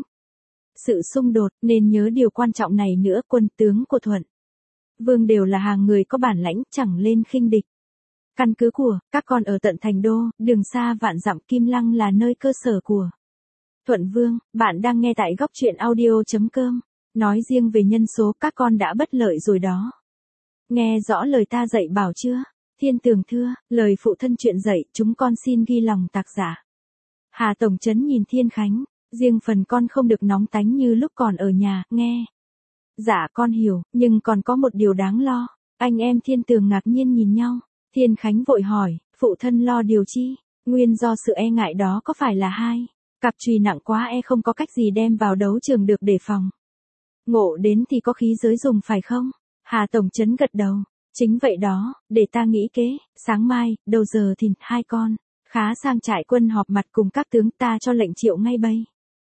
sự xung đột, nên nhớ điều quan trọng này nữa, quân tướng của Thuận Vương đều là hàng người có bản lãnh, chẳng lên khinh địch. Căn cứ của các con ở tận thành đô, đường xa vạn dặm, Kim Lăng là nơi cơ sở của Thuận Vương. Bạn đang nghe tại góc truyện audio chấm com. Nói riêng về nhân số, các con đã bất lợi rồi đó. Nghe rõ lời ta dạy bảo chưa? Thiên Tường thưa, lời phụ thân chuyện dạy, chúng con xin ghi lòng tạc giả. Hà Tổng Trấn nhìn Thiên Khánh, riêng phần con không được nóng tánh như lúc còn ở nhà, nghe. Dạ con hiểu, nhưng còn có một điều đáng lo. Anh em Thiên Tường ngạc nhiên nhìn nhau. Thiên Khánh vội hỏi, phụ thân lo điều chi? Nguyên do sự e ngại đó có phải là hai cặp chùy nặng quá e không có cách gì đem vào đấu trường được để phòng ngộ đến thì có khí giới dùng phải không? Hà Tổng Trấn gật đầu. Chính vậy đó, để ta nghĩ kế. Sáng mai, đầu giờ thìn, hai con khá sang trại quân họp mặt cùng các tướng, ta cho lệnh triệu ngay bây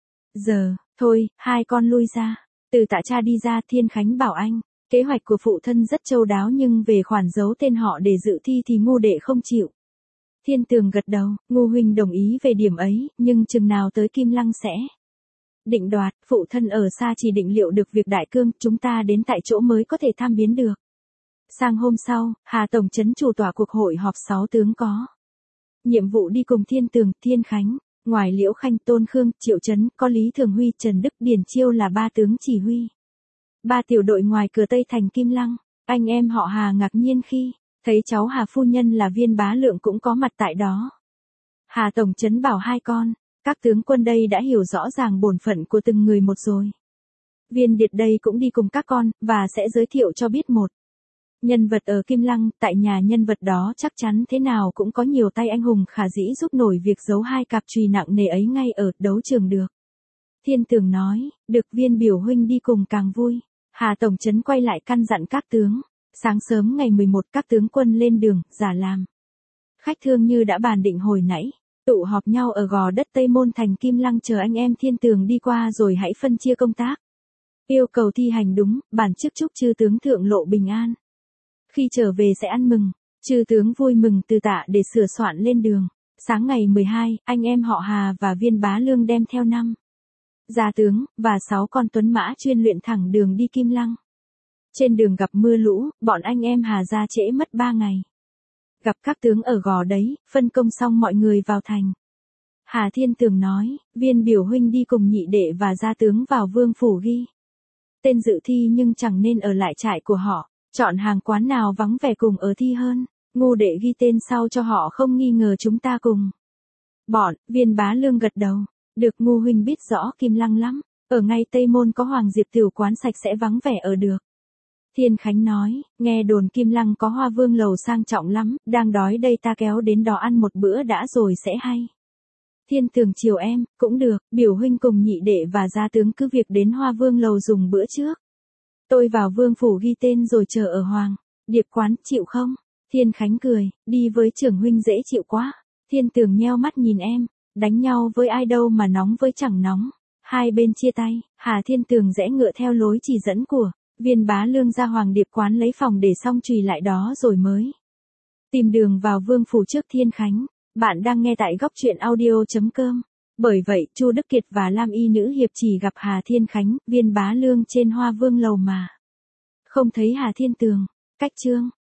giờ. Thôi, hai con lui ra. Từ Tạ Cha đi ra, Thiên Khánh bảo anh, kế hoạch của phụ thân rất châu đáo, nhưng về khoản giấu tên họ để dự thi thì ngu đệ không chịu. Thiên Tường gật đầu, ngu huynh đồng ý về điểm ấy, nhưng chừng nào tới Kim Lăng sẽ định đoạt. Phụ thân ở xa chỉ định liệu được việc đại cương, chúng ta đến tại chỗ mới có thể tham biến được. Sang hôm sau, Hà Tổng Trấn chủ tọa cuộc hội họp sáu tướng có nhiệm vụ đi cùng Thiên Tường, Thiên Khánh. Ngoài Liễu Khanh, Tôn Khương, Triệu Chấn, có Lý Thường Huy, Trần Đức, Điền Chiêu là ba tướng chỉ huy ba tiểu đội ngoài cửa Tây thành Kim Lăng. Anh em họ Hà ngạc nhiên khi thấy cháu Hà phu nhân là Viên Bá Lượng cũng có mặt tại đó. Hà Tổng Trấn bảo hai con, các tướng quân đây đã hiểu rõ ràng bổn phận của từng người một rồi. Viên Điệt đây cũng đi cùng các con, và sẽ giới thiệu cho biết một nhân vật ở Kim Lăng. Tại nhà nhân vật đó chắc chắn thế nào cũng có nhiều tay anh hùng khả dĩ giúp nổi việc giấu hai cặp chùy nặng nề ấy ngay ở đấu trường được. Thiên Tường nói, được, Viên biểu huynh đi cùng càng vui. Hà Tổng Trấn quay lại căn dặn các tướng, Sáng sớm ngày mười một các tướng quân lên đường, giả làm. Khách thương như đã bàn định hồi nãy, tụ họp nhau ở gò đất Tây Môn thành Kim Lăng chờ anh em Thiên Tường đi qua rồi hãy phân chia công tác. Yêu cầu thi hành đúng, bản chức chúc chư tướng thượng lộ bình an. Khi trở về sẽ ăn mừng, chư tướng vui mừng từ tạ để sửa soạn lên đường. Sáng ngày mười hai, anh em họ Hà và Viên Bá Lương đem theo năm gia tướng, và sáu con tuấn mã chuyên luyện thẳng đường đi Kim Lăng. Trên đường gặp mưa lũ, bọn anh em Hà ra trễ mất ba ngày. Gặp các tướng ở gò đấy, phân công xong mọi người vào thành. Hà Thiên Tường nói, Viên biểu huynh đi cùng nhị đệ và gia tướng vào vương phủ ghi tên dự thi nhưng chẳng nên ở lại trại của họ, chọn hàng quán nào vắng vẻ cùng ở thi hơn. Ngô đệ ghi tên sau cho họ không nghi ngờ chúng ta cùng. Bọn, Viên Bá Lương gật đầu, được Ngô huynh biết rõ Kim Lăng lắm, ở ngay Tây Môn có Hoàng Diệp tiểu quán sạch sẽ vắng vẻ ở được. Thiên Khánh nói, nghe đồn Kim Lăng có Hoa Vương lầu sang trọng lắm, đang đói đây ta kéo đến đó ăn một bữa đã rồi sẽ hay. Thiên Tường chiều em, cũng được, biểu huynh cùng nhị đệ và gia tướng cứ việc đến Hoa Vương lầu dùng bữa trước. Tôi vào vương phủ ghi tên rồi chờ ở Hoàng Điệp quán, chịu không? Thiên Khánh cười, đi với trưởng huynh dễ chịu quá. Thiên Tường nheo mắt nhìn em, đánh nhau với ai đâu mà nóng với chẳng nóng. Hai bên chia tay, Hà Thiên Tường rẽ ngựa theo lối chỉ dẫn của Viên Bá Lương ra Hoàng Điệp quán lấy phòng để xong chùy lại đó rồi mới tìm đường vào vương phủ trước Thiên Khánh. Bạn đang nghe tại góc truyện audio chấm com. Bởi vậy, Chu Đức Kiệt và Lam Y Nữ Hiệp chỉ gặp Hà Thiên Khánh, Viên Bá Lương trên Hoa Vương lầu mà không thấy Hà Thiên Tường. Cách chương